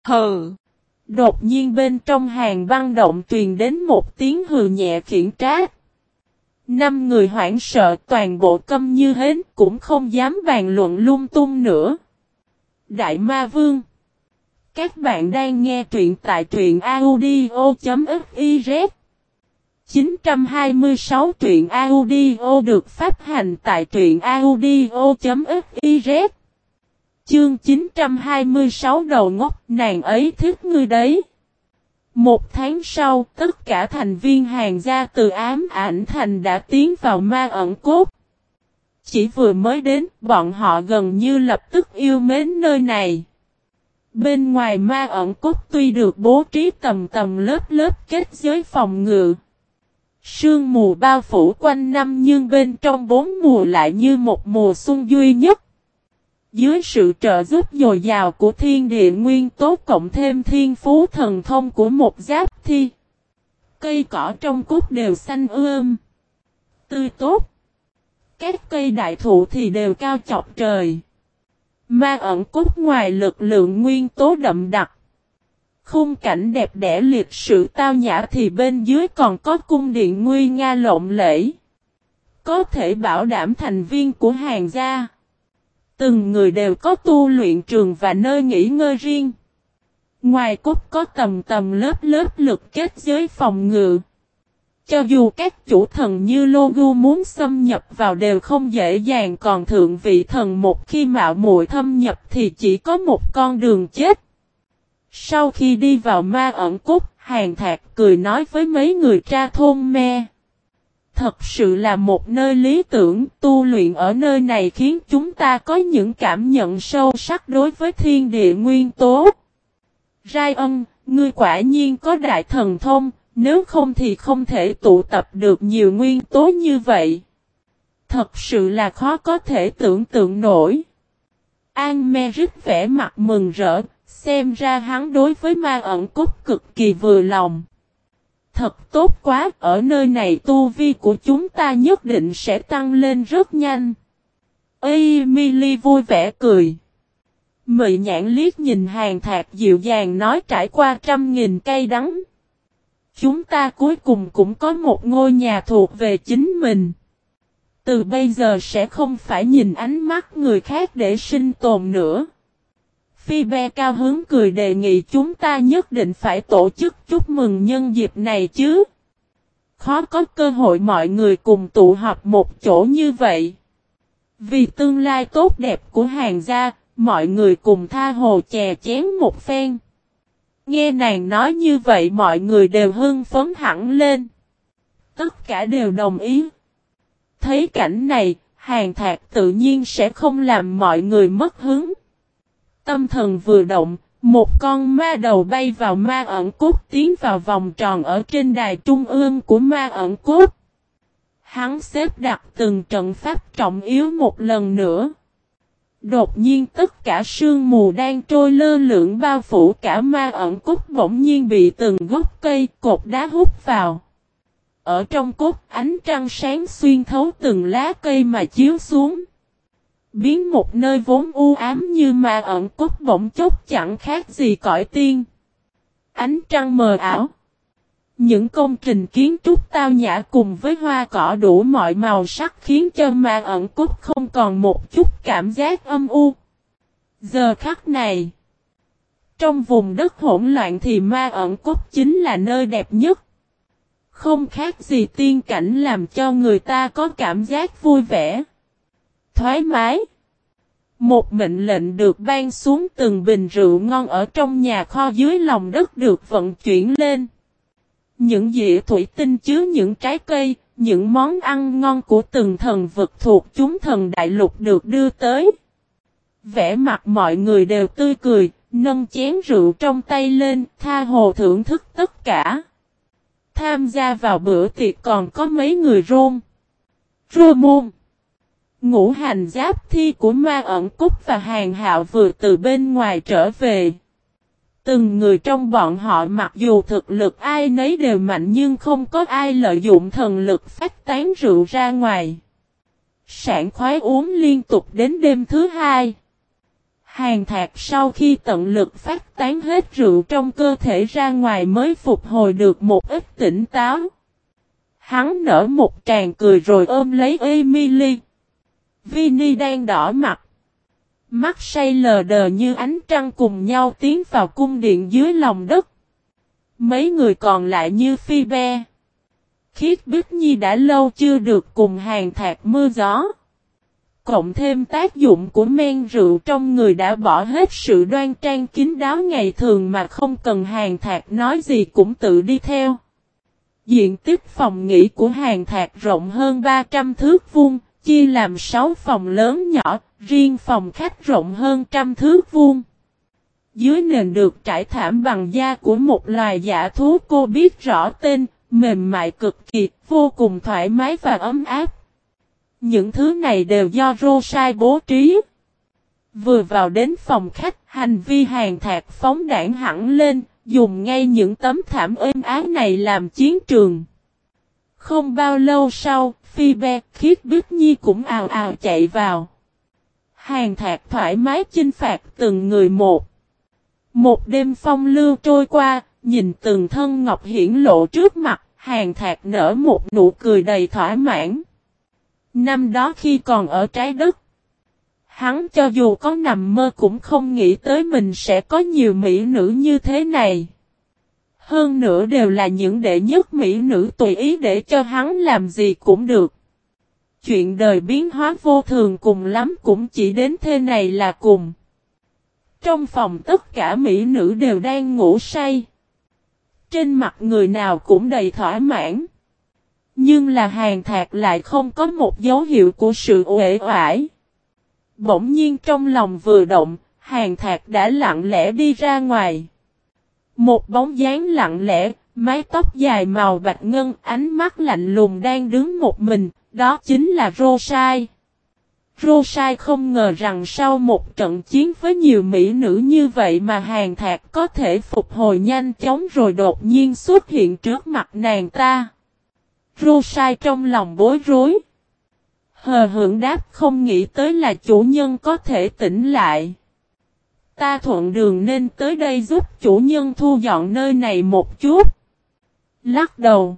Hừ! Đột nhiên bên trong hàng băng động truyền đến một tiếng hừ nhẹ khiển trách. 5 người hoảng sợ toàn bộ câm như hến cũng không dám bàn luận lung tung nữa. Đại Ma Vương. Các bạn đang nghe truyện tại truyện audio.fiz 926 truyện audio được phát hành tại truyện audio.fiz. Chương 926 đầu ngốc nàng ấy thích ngươi đấy. 1 tháng sau, tất cả thành viên Hàn gia từ Ám Ảnh Thành đã tiến vào Ma Ẩn Cốt. Chỉ vừa mới đến, bọn họ gần như lập tức yêu mến nơi này. Bên ngoài Ma Ẩn Cốt tuy được bố trí tầng tầng lớp lớp kết giới phòng ngự, sương mù bao phủ quanh năm, nhưng bên trong 4 mùa lại như một mùa xuân duy nhất. Dưới sự trợ giúp dồi dào của thiên địa nguyên tố cộng thêm thiên phú thần thông của một giáp thi, cây cỏ trong cốt đều xanh tươi tốt. Các cây đại thụ thì đều cao chọc trời. Ma Ẩn Cốt ngoài lực lượng nguyên tố đậm đặc, khung cảnh đẹp đẽ lịch sự tao nhã, thì bên dưới còn có cung điện nguy nga lộng lẫy, có thể bảo đảm thành viên của Hàn gia từng người đều có tu luyện trường và nơi nghỉ ngơi riêng. Ngoài cốt có tầng tầng lớp lớp lực kết giới phòng ngự. Cho dù các chủ thần như Logu muốn xâm nhập vào đều không dễ dàng, còn thượng vị thần một khi mạo muội thâm nhập thì chỉ có một con đường chết. Sau khi đi vào Ma Ẩn Cốt, Hàn Thạc cười nói với mấy người tra thôn me. Thật sự là một nơi lý tưởng, tu luyện ở nơi này khiến chúng ta có những cảm nhận sâu sắc đối với thiên địa nguyên tố. Rai Ân, ngươi quả nhiên có đại thần thông, nếu không thì không thể tụ tập được nhiều nguyên tố như vậy. Thật sự là khó có thể tưởng tượng nổi. An Merit vẻ mặt mừng rỡ, xem ra hắn đối với Ma Ẩn Cốt cực kỳ vừa lòng. Thật tốt quá, ở nơi này tu vi của chúng ta nhất định sẽ tăng lên rất nhanh. Emily vui vẻ cười. Mị nhãn liếc nhìn Hàn Thạc dịu dàng nói, trải qua 100.000 cây đắng, chúng ta cuối cùng cũng có một ngôi nhà thuộc về chính mình. Từ bây giờ sẽ không phải nhìn ánh mắt người khác để sinh tồn nữa. Phoebe cao hứng cười đề nghị chúng ta nhất định phải tổ chức chúc mừng nhân dịp này chứ. Khó có cơ hội mọi người cùng tụ họp một chỗ như vậy. Vì tương lai tốt đẹp của Hàn gia, mọi người cùng tha hồ chè chén một phen. Nghe nàng nói như vậy mọi người đều hưng phấn hẳn lên. Tất cả đều đồng ý. Thấy cảnh này, Hàn Thạc tự nhiên sẽ không làm mọi người mất hứng. Tâm thần vừa động, một con ma đầu bay vào Ma Ẩn Cốt, tiến vào vòng tròn ở trên đài trung ương của Ma Ẩn Cốt. Hắn xếp đặt từng trận pháp trọng yếu một lần nữa. Đột nhiên tất cả sương mù đang trôi lơ lửng bao phủ cả Ma Ẩn Cốt bỗng nhiên bị từng gốc cây, cột đá hút vào. Ở trong cốt, ánh trăng sáng xuyên thấu từng lá cây mà chiếu xuống, biến một nơi vốn u ám như Ma Ẩn Cốt bỗng chốc chẳng khác gì cõi tiên. Ánh trăng mờ ảo, những công trình kiến trúc tao nhã cùng với hoa cỏ đủ mọi màu sắc khiến cho Ma Ẩn Cốt không còn một chút cảm giác âm u. Giờ khắc này, trong vùng đất hỗn loạn thì Ma Ẩn Cốt chính là nơi đẹp nhất. Không khác gì tiên cảnh, làm cho người ta có cảm giác vui vẻ, thoải mái. Một mệnh lệnh được ban xuống, từng bình rượu ngon ở trong nhà kho dưới lòng đất được vận chuyển lên. Những dĩa thủy tinh chứa những trái cây, những món ăn ngon của từng thần vực thuộc chúng thần đại lục được đưa tới. Vẻ mặt mọi người đều tươi cười, nâng chén rượu trong tay lên, tha hồ thưởng thức tất cả. Tham gia vào bữa tiệc còn có mấy người Rô Môn, Ngũ Hành Giáp Thi của Ma Ẩn Cốt và Hàn Hạo vừa từ bên ngoài trở về. Từng người trong bọn họ mặc dù thực lực ai nấy đều mạnh nhưng không có ai lợi dụng thần lực phát tán rượu ra ngoài. Sảng khoái uống liên tục đến đêm thứ 2. Hàn Thạc sau khi tận lực phát tán hết rượu trong cơ thể ra ngoài mới phục hồi được một ít tỉnh táo. Hắn nở một tràng cười rồi ôm lấy Emily. Vinny đang đỏ mặt. Mắt say lờ đờ như ánh trăng cùng nhau tiến vào cung điện dưới lòng đất. Mấy người còn lại như Phoebe, Khiết Bích Nhi đã lâu chưa được cùng Hàn Thạc mưa gió. Cộng thêm tác dụng của men rượu trong người đã bỏ hết sự đoan trang kín đáo ngày thường mà không cần Hàn Thạc nói gì cũng tự đi theo. Diện tích phòng nghỉ của Hàn Thạc rộng hơn 300 thước vuông, chia làm 6 phòng lớn nhỏ, riêng phòng khách rộng hơn 100 thước vuông. Dưới nền được trải thảm bằng da của một loài dã thú cô biết rõ tên, mềm mại cực kỳ, vô cùng thoải mái và ấm áp. Những thứ này đều do Rosai bố trí. Vừa vào đến phòng khách, hành vi Hàn Thạc phóng đãng hẳn lên, dùng ngay những tấm thảm êm ái này làm chiến trường. Không bao lâu sau, Phoebe, Khiết Bích Nhi cũng ào ào chạy vào. Hàn Thạc thoải mái chinh phạt từng người một. Một đêm phong lưu trôi qua, nhìn từng thân ngọc hiển lộ trước mặt, Hàn Thạc nở một nụ cười đầy thỏa mãn. Năm đó khi còn ở trái đất, hắn cho dù có nằm mơ cũng không nghĩ tới mình sẽ có nhiều mỹ nữ như thế này. Hơn nữa đều là những đệ nhất mỹ nữ tùy ý để cho hắn làm gì cũng được. Chuyện đời biến hóa vô thường cùng lắm cũng chỉ đến thế này là cùng. Trong phòng tất cả mỹ nữ đều đang ngủ say. Trên mặt người nào cũng đầy thỏa mãn. Nhưng là Hàn Thạc lại không có một dấu hiệu của sự uể oải. Bỗng nhiên trong lòng vừa động, Hàn Thạc đã lặng lẽ đi ra ngoài. Một bóng dáng lặng lẽ, mái tóc dài màu bạch ngân, ánh mắt lạnh lùng đang đứng một mình, đó chính là Rosai. Rosai không ngờ rằng sau một trận chiến với nhiều mỹ nữ như vậy mà Hàn Thạc có thể phục hồi nhanh chóng rồi đột nhiên xuất hiện trước mặt nàng ta. Rosai trong lòng bối rối. Hờ hững đáp không nghĩ tới là chủ nhân có thể tỉnh lại. Ta thuận đường nên tới đây giúp chủ nhân thu dọn nơi này một chút. Lắc đầu.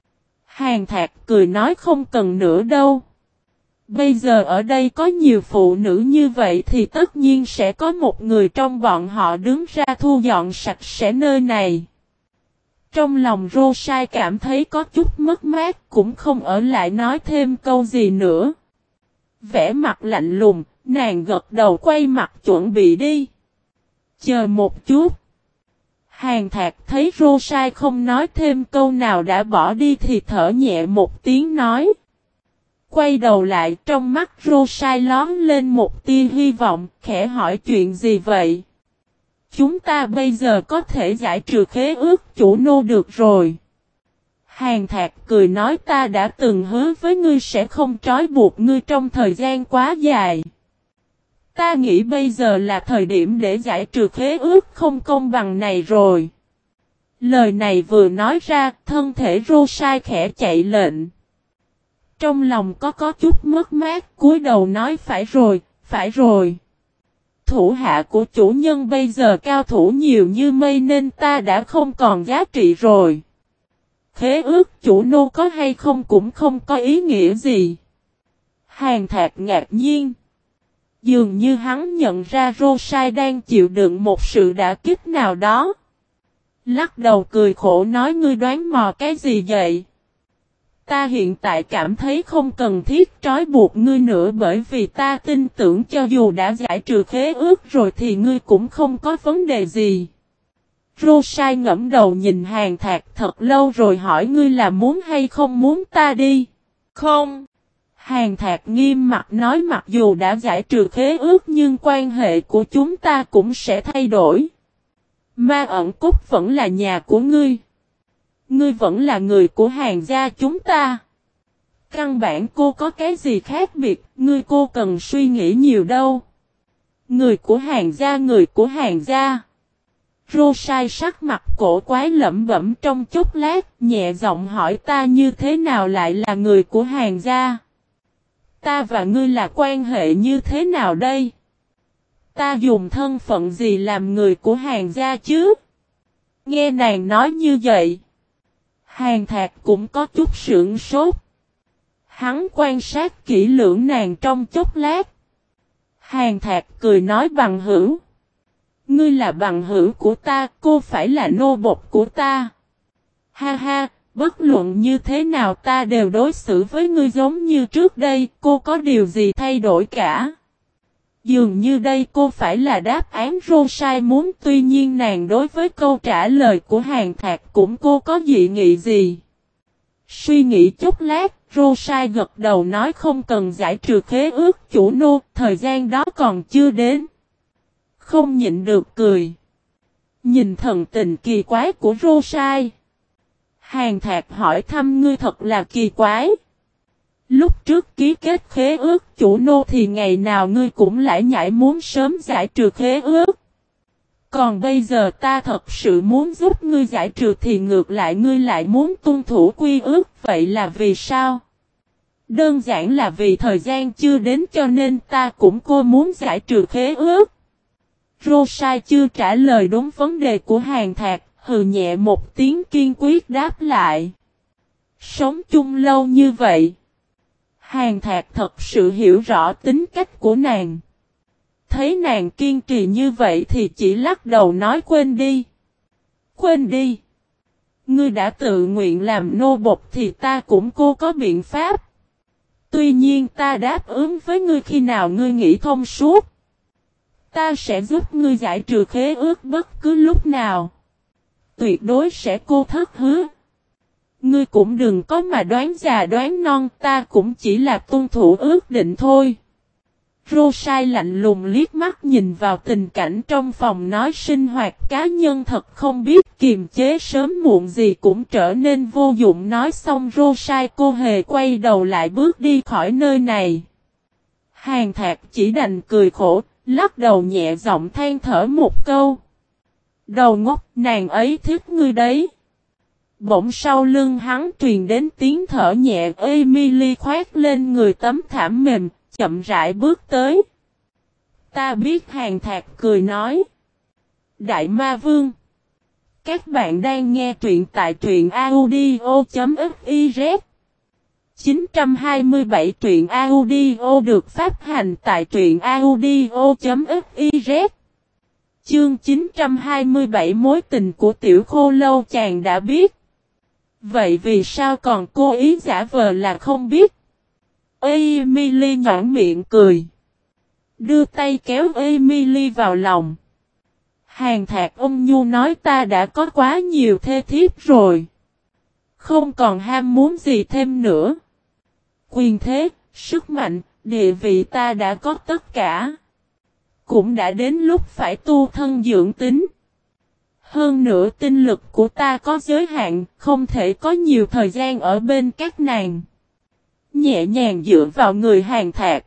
Hàn Thạc cười nói không cần nữa đâu. Bây giờ ở đây có nhiều phụ nữ như vậy thì tất nhiên sẽ có một người trong bọn họ đứng ra thu dọn sạch sẽ nơi này. Trong lòng Rosai cảm thấy có chút mất mát cũng không ở lại nói thêm câu gì nữa. Vẻ mặt lạnh lùng, nàng gật đầu quay mặt chuẩn bị đi. Chờ một chút. Hàn Thạc thấy Rosai không nói thêm câu nào đã bỏ đi thì thở nhẹ một tiếng nói. Quay đầu lại trong mắt Rosai lón lên một tia hy vọng, khẽ hỏi chuyện gì vậy? Chúng ta bây giờ có thể giải trừ khế ước chủ nô được rồi. Hàn Thạc cười nói ta đã từng hứa với ngươi sẽ không trói buộc ngươi trong thời gian quá dài. Ta nghĩ bây giờ là thời điểm để giải trừ khế ước không công bằng này rồi. Lời này vừa nói ra, thân thể Rosai khẽ chạy lệnh. Trong lòng có chút mất mát, cúi đầu nói phải rồi, phải rồi. Thủ hạ của chủ nhân bây giờ cao thủ nhiều như mây nên ta đã không còn giá trị rồi. Khế ước chủ nô có hay không cũng không có ý nghĩa gì. Hàn Thạc ngạc nhiên. Dường như hắn nhận ra Rosai đang chịu đựng một sự đả kích nào đó. Lắc đầu cười khổ nói ngươi đoán mò cái gì vậy? Ta hiện tại cảm thấy không cần thiết trói buộc ngươi nữa bởi vì ta tin tưởng cho dù đã giải trừ khế ước rồi thì ngươi cũng không có vấn đề gì. Rosai ngẫm đầu nhìn Hàn Thạc thật lâu rồi hỏi ngươi là muốn hay không muốn ta đi? Không. Hàn Thạc nghiêm mặt nói mặc dù đã giải trừ khế ước nhưng quan hệ của chúng ta cũng sẽ thay đổi. Ma ẩn cốt vẫn là nhà của ngươi. Ngươi vẫn là người của Hàn gia chúng ta. Căn bản cô có cái gì khác biệt, ngươi cô cần suy nghĩ nhiều đâu. Người của Hàn gia, người của Hàn gia. Rosai sắc mặt cổ quái lẩm bẩm trong chốc lát, nhẹ giọng hỏi ta như thế nào lại là người của Hàn gia. Ta và ngươi là quan hệ như thế nào đây? Ta dùng thân phận gì làm người của Hàn gia chứ? Nghe nàng nói như vậy. Hàn Thạc cũng có chút sửng sốt. Hắn quan sát kỹ lưỡng nàng trong chốc lát. Hàn Thạc cười nói bằng hữu. Ngươi là bằng hữu của ta, cô phải là nô bộc của ta. Ha ha, bất luận như thế nào ta đều đối xử với ngươi giống như trước đây, cô có điều gì thay đổi cả? Dường như đây cô phải là đáp án Rosai muốn, tuy nhiên nàng đối với câu trả lời của Hàn Thạc cũng cô có dị nghị gì. Suy nghĩ chút lát, Rosai gật đầu nói không cần giải trừ khế ước chủ nô, thời gian đó còn chưa đến. Không nhịn được cười. Nhìn thần tình kỳ quái của Rosai. Hàn Thạc hỏi thăm ngươi thật là kỳ quái. Lúc trước ký kết khế ước chủ nô thì ngày nào ngươi cũng lại nhảy muốn sớm giải trừ khế ước. Còn bây giờ ta thật sự muốn giúp ngươi giải trừ thì ngược lại ngươi lại muốn tuân thủ quy ước, vậy là vì sao? Đơn giản là vì thời gian chưa đến cho nên ta cũng cô muốn giải trừ khế ước. Rosai chưa trả lời đúng vấn đề của Hàn Thạc, hừ nhẹ một tiếng kiên quyết đáp lại. Sống chung lâu như vậy. Hàn Thạc thật sự hiểu rõ tính cách của nàng. Thấy nàng kiên trì như vậy thì chỉ lắc đầu nói quên đi. Quên đi. Ngươi đã tự nguyện làm nô bộc thì ta cũng cô có biện pháp. Tuy nhiên ta đáp ứng với ngươi khi nào ngươi nghĩ thông suốt. Ta sẽ giúp ngươi giải trừ khế ước bất cứ lúc nào. Tuyệt đối sẽ cô thất hứa. Ngươi cũng đừng có mà đoán già đoán non, ta cũng chỉ là tuân thủ ước định thôi. Rosai lạnh lùng liếc mắt nhìn vào tình cảnh trong phòng nói sinh hoạt cá nhân thật không biết kiềm chế sớm muộn gì cũng trở nên vô dụng. Nói xong Rosai cô hề quay đầu lại bước đi khỏi nơi này. Hàn Thạc chỉ đành cười khổ, lắc đầu nhẹ giọng than thở một câu. Đầu ngốc, nàng ấy thích ngươi đấy. Bỗng sau lưng hắn truyền đến tiếng thở nhẹ, Emily khoét lên người tấm thảm mềm, chậm rãi bước tới. Ta biết. Hàn Thạc cười nói. Đại Ma Vương. Các bạn đang nghe truyện tại truyện audio.fiz. 927 truyện audio được phát hành tại truyện audio.fiz. Chương 927 mối tình của Tiểu Khô Lâu chàng đã biết. Vậy vì sao còn cố ý giả vờ là không biết? Emily nhõn miệng cười. Đưa tay kéo Emily vào lòng. Hàn Thạc ôn nhu nói ta đã có quá nhiều thê thiếp rồi. Không còn ham muốn gì thêm nữa. Quyền thế, sức mạnh, địa vị ta đã có tất cả. Cũng đã đến lúc phải tu thân dưỡng tính. Hơn nữa tinh lực của ta có giới hạn, không thể có nhiều thời gian ở bên các nàng. Nhẹ nhàng dựa vào người Hàn Thạc.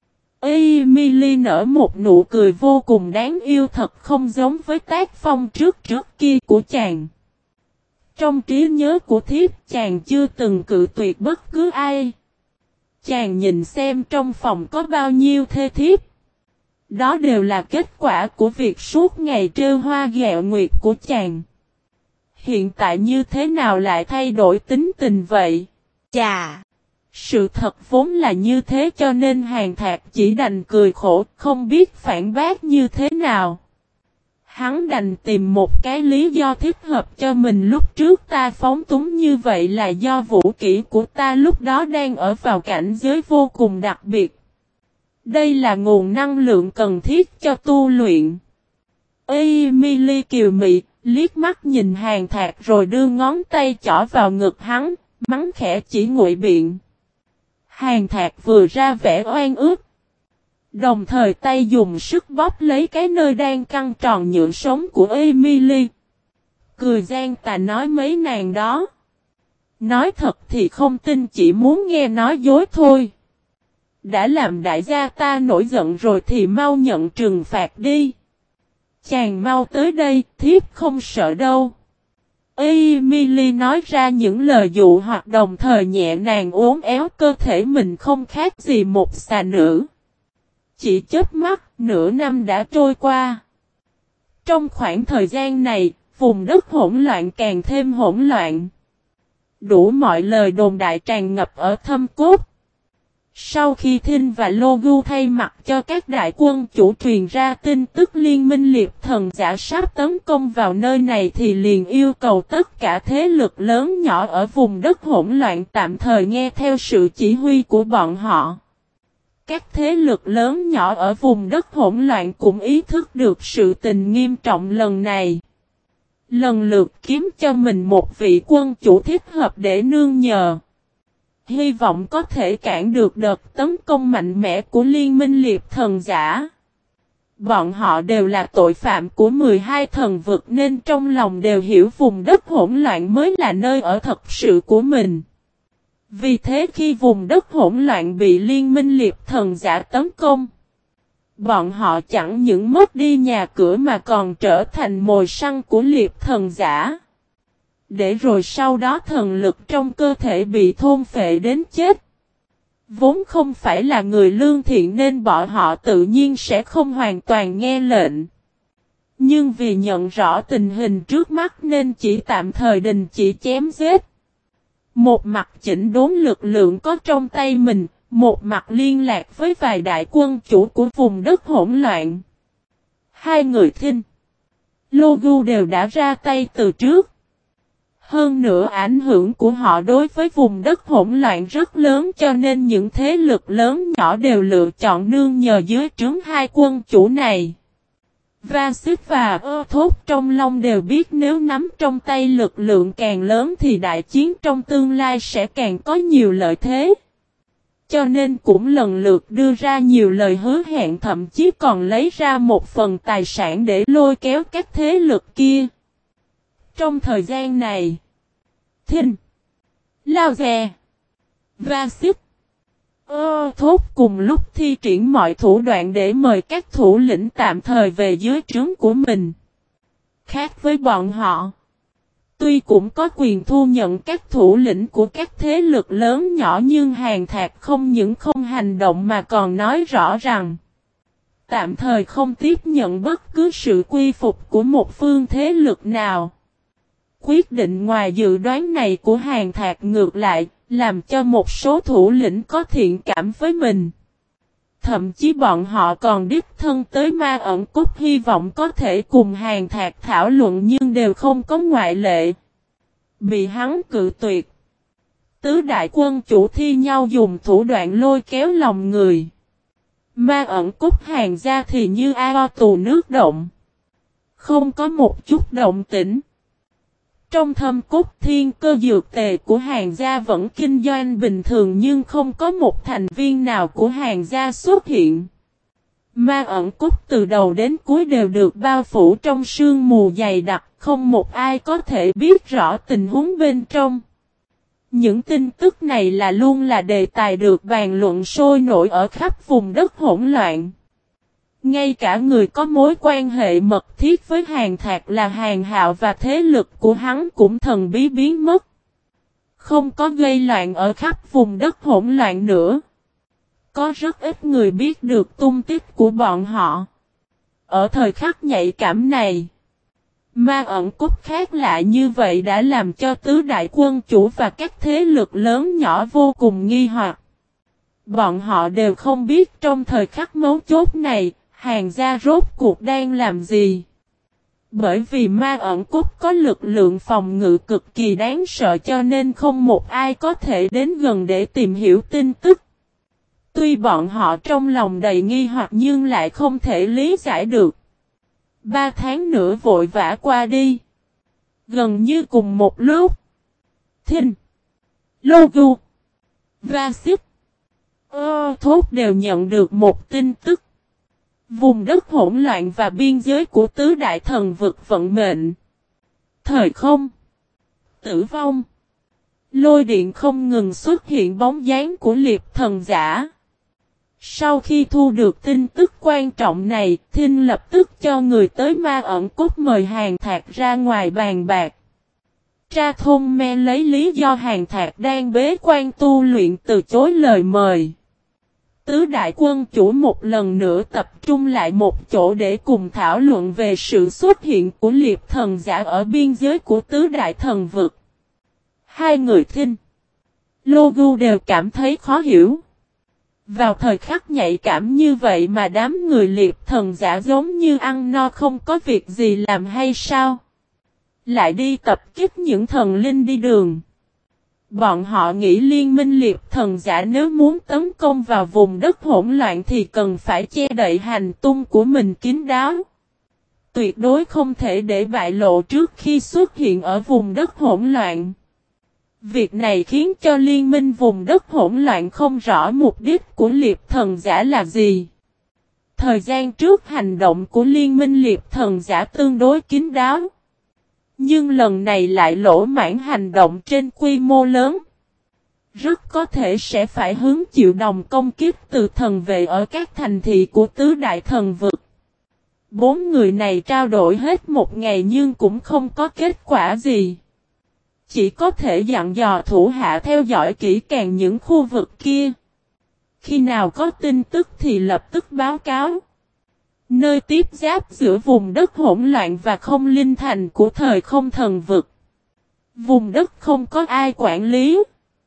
Emily nở một nụ cười vô cùng đáng yêu, thật không giống với tác phong trước kia của chàng. Trong trí nhớ của thiếp chàng chưa từng cự tuyệt bất cứ ai. Chàng nhìn xem trong phòng có bao nhiêu thê thiếp. Đó đều là kết quả của việc suốt ngày trêu hoa ghẹo nguyệt của chàng. Hiện tại như thế nào lại thay đổi tính tình vậy? Chà! Sự thật vốn là như thế cho nên Hàn Thạc chỉ đành cười khổ, không biết phản bác như thế nào. Hắn đành tìm một cái lý do thích hợp cho mình. Lúc trước ta phóng túng như vậy là do vũ kỹ của ta lúc đó đang ở vào cảnh giới vô cùng đặc biệt. Đây là nguồn năng lượng cần thiết cho tu luyện. Emily kiều mị, liếc mắt nhìn Hàn Thạc rồi đưa ngón tay trỏ vào ngực hắn, mắng khẽ chỉ ngụy biện. Hàn Thạc vừa ra vẻ oan ức. Đồng thời tay dùng sức bóp lấy cái nơi đang căng tròn nhựa sống của Emily. Cười gian tà nói mấy nàng đó. Nói thật thì không tin, chỉ muốn nghe nói dối thôi. Đã làm đại gia ta nổi giận rồi thì mau nhận trừng phạt đi. Chàng mau tới đây, thiếp không sợ đâu. Emily nói ra những lời dụ hoặc đồng thời nhẹ nàng uốn éo cơ thể mình không khác gì một xà nữ. Chỉ chớp mắt, nửa năm đã trôi qua. Trong khoảng thời gian này, vùng đất hỗn loạn càng thêm hỗn loạn. Đủ mọi lời đồn đại tràn ngập ở Thâm Cốt. Sau khi Thinh và Logu thay mặt cho các đại quân chủ truyền ra tin tức liên minh liệp thần giả sắp tấn công vào nơi này thì liền yêu cầu tất cả thế lực lớn nhỏ ở vùng đất hỗn loạn tạm thời nghe theo sự chỉ huy của bọn họ. Các thế lực lớn nhỏ ở vùng đất hỗn loạn cũng ý thức được sự tình nghiêm trọng lần này. Lần lượt kiếm cho mình một vị quân chủ thích hợp để nương nhờ. Hy vọng có thể cản được đợt tấn công mạnh mẽ của liên minh liệp thần giả. Bọn họ đều là tội phạm của 12 thần vực nên trong lòng đều hiểu vùng đất hỗn loạn mới là nơi ở thật sự của mình. Vì thế khi vùng đất hỗn loạn bị liên minh liệp thần giả tấn công, bọn họ chẳng những mất đi nhà cửa mà còn trở thành mồi săn của liệp thần giả. Để rồi sau đó thần lực trong cơ thể bị thôn phệ đến chết. Vốn không phải là người lương thiện nên bọn họ tự nhiên sẽ không hoàn toàn nghe lệnh. Nhưng vì nhận rõ tình hình trước mắt nên chỉ tạm thời đình chỉ chém giết. Một mặt chỉnh đốn lực lượng có trong tay mình, một mặt liên lạc với vài đại quân chủ của vùng đất hỗn loạn. Hai người Thinh, Logu đều đã ra tay từ trước. Hơn nữa ảnh hưởng của họ đối với vùng đất hỗn loạn rất lớn cho nên những thế lực lớn nhỏ đều lựa chọn nương nhờ dưới trướng hai quân chủ này. Vasit và Thốt trong lòng đều biết nếu nắm trong tay lực lượng càng lớn thì đại chiến trong tương lai sẽ càng có nhiều lợi thế. Cho nên cũng lần lượt đưa ra nhiều lời hứa hẹn thậm chí còn lấy ra một phần tài sản để lôi kéo các thế lực kia. Trong thời gian này, Thinh, Lao Dè, Vasit, Thốt cùng lúc thi triển mọi thủ đoạn để mời các thủ lĩnh tạm thời về dưới trướng của mình. Khác với bọn họ, tuy cũng có quyền thu nhận các thủ lĩnh của các thế lực lớn nhỏ nhưng Hàn Thạc không những không hành động mà còn nói rõ rằng tạm thời không tiếp nhận bất cứ sự quy phục của một phương thế lực nào. Quyết định ngoài dự đoán này của Hàn Thạc ngược lại, làm cho một số thủ lĩnh có thiện cảm với mình. Thậm chí bọn họ còn đích thân tới Ma Ẩn Cốt hy vọng có thể cùng Hàn Thạc thảo luận nhưng đều không có ngoại lệ. Bị hắn cự tuyệt. Tứ đại quân chủ thi nhau dùng thủ đoạn lôi kéo lòng người. Ma Ẩn Cốt Hàn gia thì như ao tù nước động. Không có một chút động tĩnh. Trong Thâm Cốt thiên cơ dược tề của Hàn gia vẫn kinh doanh bình thường nhưng không có một thành viên nào của Hàn gia xuất hiện. Ma Ẩn Cốt từ đầu đến cuối đều được bao phủ trong sương mù dày đặc, không một ai có thể biết rõ tình huống bên trong. Những tin tức này luôn là đề tài được bàn luận sôi nổi ở khắp vùng đất hỗn loạn. Ngay cả người có mối quan hệ mật thiết với Hàn Thạc là Hàn Hạo và thế lực của hắn cũng thần bí biến mất. Không có gây loạn ở khắp vùng đất hỗn loạn nữa. Có rất ít người biết được tung tích của bọn họ. Ở thời khắc nhạy cảm này, Ma Ẩn Cốt khác lạ như vậy đã làm cho tứ đại quân chủ và các thế lực lớn nhỏ vô cùng nghi hoặc. Bọn họ đều không biết trong thời khắc mấu chốt này, Hàn gia rốt cuộc đang làm gì. Bởi vì Ma Ẩn Cốt có lực lượng phòng ngự cực kỳ đáng sợ cho nên không một ai có thể đến gần để tìm hiểu tin tức. Tuy bọn họ trong lòng đầy nghi hoặc nhưng lại không thể lý giải được. 3 tháng nữa vội vã qua đi. Gần như cùng một lúc, Thinh, Logu, Vasit, Thốt đều nhận được một tin tức. Vùng đất hỗn loạn và biên giới của tứ đại thần vực vận mệnh. Thời không, tử vong, lôi điện không ngừng xuất hiện bóng dáng của liệp thần giả. Sau khi thu được tin tức quan trọng này, Thinh lập tức cho người tới Ma Ẩn Cốt mời Hàn Thạc ra ngoài bàn bạc. Tra Thôn Me lấy lý do Hàn Thạc đang bế quan tu luyện từ chối lời mời. Tứ đại quân chủ một lần nữa tập trung lại một chỗ để cùng thảo luận về sự xuất hiện của liệp thần giả ở biên giới của tứ đại thần vực. Hai người Thinh, Logu đều cảm thấy khó hiểu. Vào thời khắc nhạy cảm như vậy mà đám người liệp thần giả giống như ăn no không có việc gì làm hay sao? Lại đi tập kích những thần linh đi đường. Bọn họ nghĩ liên minh liệp thần giả nếu muốn tấn công vào vùng đất hỗn loạn thì cần phải che đậy hành tung của mình kín đáo. Tuyệt đối không thể để bại lộ trước khi xuất hiện ở vùng đất hỗn loạn. Việc này khiến cho liên minh vùng đất hỗn loạn không rõ mục đích của liệp thần giả là gì. Thời gian trước hành động của liên minh liệp thần giả tương đối kín đáo. Nhưng lần này lại lỗ mãn hành động trên quy mô lớn. Rất có thể sẽ phải hứng chịu đòn công kích từ thần vệ ở các thành thị của tứ đại thần vực. Bốn người này trao đổi hết một ngày nhưng cũng không có kết quả gì. Chỉ có thể dặn dò thủ hạ theo dõi kỹ càng những khu vực kia. Khi nào có tin tức thì lập tức báo cáo. Nơi tiếp giáp giữa vùng đất hỗn loạn và không linh thành của thời không thần vực. Vùng đất không có ai quản lý.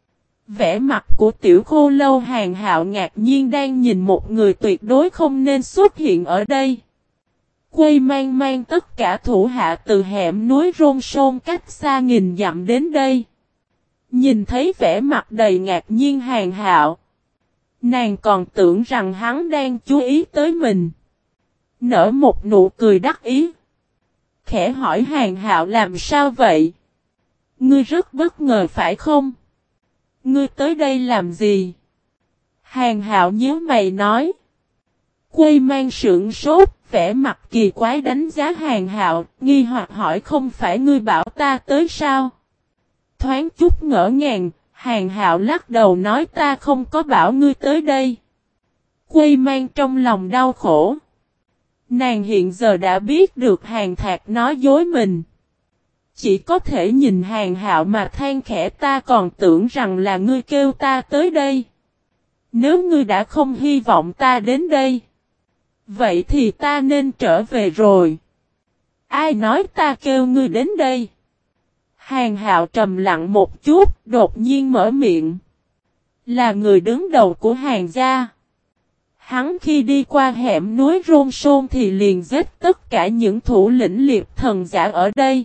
Vẻ mặt của tiểu khô lâu Hàn Hạo ngạc nhiên đang nhìn một người tuyệt đối không nên xuất hiện ở đây. Quay mang mang tất cả thủ hạ từ hẻm núi Rôn Sôn cách xa nghìn dặm đến đây. Nhìn thấy vẻ mặt đầy ngạc nhiên Hàn Hạo. Nàng còn tưởng rằng hắn đang chú ý tới mình. Nở một nụ cười đắc ý. Khẽ hỏi Hàn Hạo làm sao vậy? Ngươi rất bất ngờ phải không? Ngươi tới đây làm gì? Hàn Hạo nhíu mày nói. Quay mang sững sốt, vẻ mặt kỳ quái đánh giá Hàn Hạo, nghi hoặc hỏi không phải ngươi bảo ta tới sao? Thoáng chút ngỡ ngàng, Hàn Hạo lắc đầu nói ta không có bảo ngươi tới đây. Quay mang trong lòng đau khổ. Nàng hiện giờ đã biết được Hàn Thạc nói dối mình. Chỉ có thể nhìn Hàn Hạo mà than khẽ ta còn tưởng rằng là ngươi kêu ta tới đây. Nếu ngươi đã không hy vọng ta đến đây. Vậy thì ta nên trở về rồi. Ai nói ta kêu ngươi đến đây? Hàn Hạo trầm lặng một chút, đột nhiên mở miệng. Là người đứng đầu của Hàn gia. Hắn khi đi qua hẻm núi Rôn Sôn thì liền giết tất cả những thủ lĩnh liệp thần giả ở đây.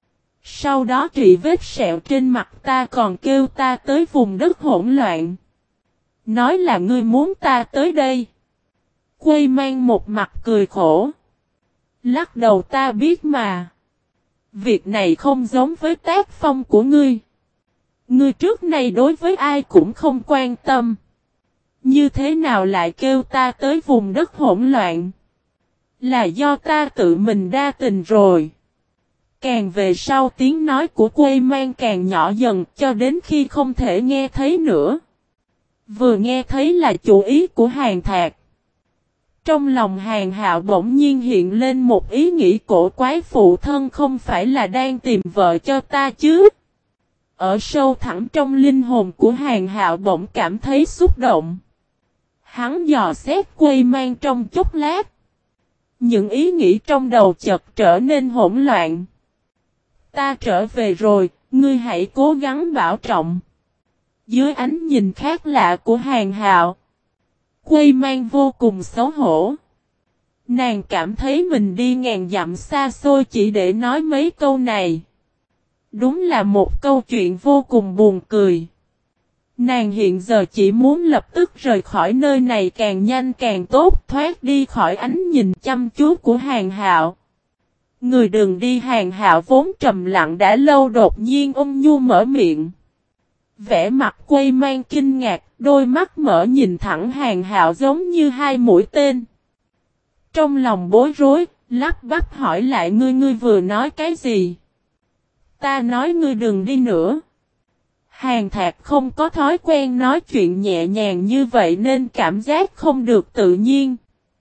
Sau đó trị vết sẹo trên mặt ta còn kêu ta tới vùng đất hỗn loạn. Nói là ngươi muốn ta tới đây. Quay mang một mặt cười khổ. Lắc đầu ta biết mà. Việc này không giống với tác phong của ngươi. Ngươi trước nay đối với ai cũng không quan tâm. Như thế nào lại kêu ta tới vùng đất hỗn loạn? Là do ta tự mình đa tình rồi. Càng về sau tiếng nói của Quay mang càng nhỏ dần cho đến khi không thể nghe thấy nữa. Vừa nghe thấy là chủ ý của Hàn Thạc. Trong lòng Hàn Hạo bỗng nhiên hiện lên một ý nghĩ cổ quái phụ thân không phải là đang tìm vợ cho ta chứ. Ở sâu thẳm trong linh hồn của Hàn Hạo bỗng cảm thấy xúc động. Hắn dò xét Quay mang trong chốc lát. Những ý nghĩ trong đầu chợt trở nên hỗn loạn. Ta trở về rồi, ngươi hãy cố gắng bảo trọng. Dưới ánh nhìn khác lạ của Hàn Hạo, Quay mang vô cùng xấu hổ. Nàng cảm thấy mình đi ngàn dặm xa xôi chỉ để nói mấy câu này. Đúng là một câu chuyện vô cùng buồn cười. Nàng hiện giờ chỉ muốn lập tức rời khỏi nơi này càng nhanh càng tốt, thoát đi khỏi ánh nhìn chăm chú của Hàn Hạo. Người đừng đi. Hàn Hạo vốn trầm lặng đã lâu đột nhiên ôn nhu mở miệng. Vẻ mặt Quay mang kinh ngạc, đôi mắt mở nhìn thẳng Hàn Hạo giống như hai mũi tên. Trong lòng bối rối, lắp bắp hỏi lại ngươi vừa nói cái gì? Ta nói ngươi đừng đi nữa. Hàn Thạc không có thói quen nói chuyện nhẹ nhàng như vậy nên cảm giác không được tự nhiên.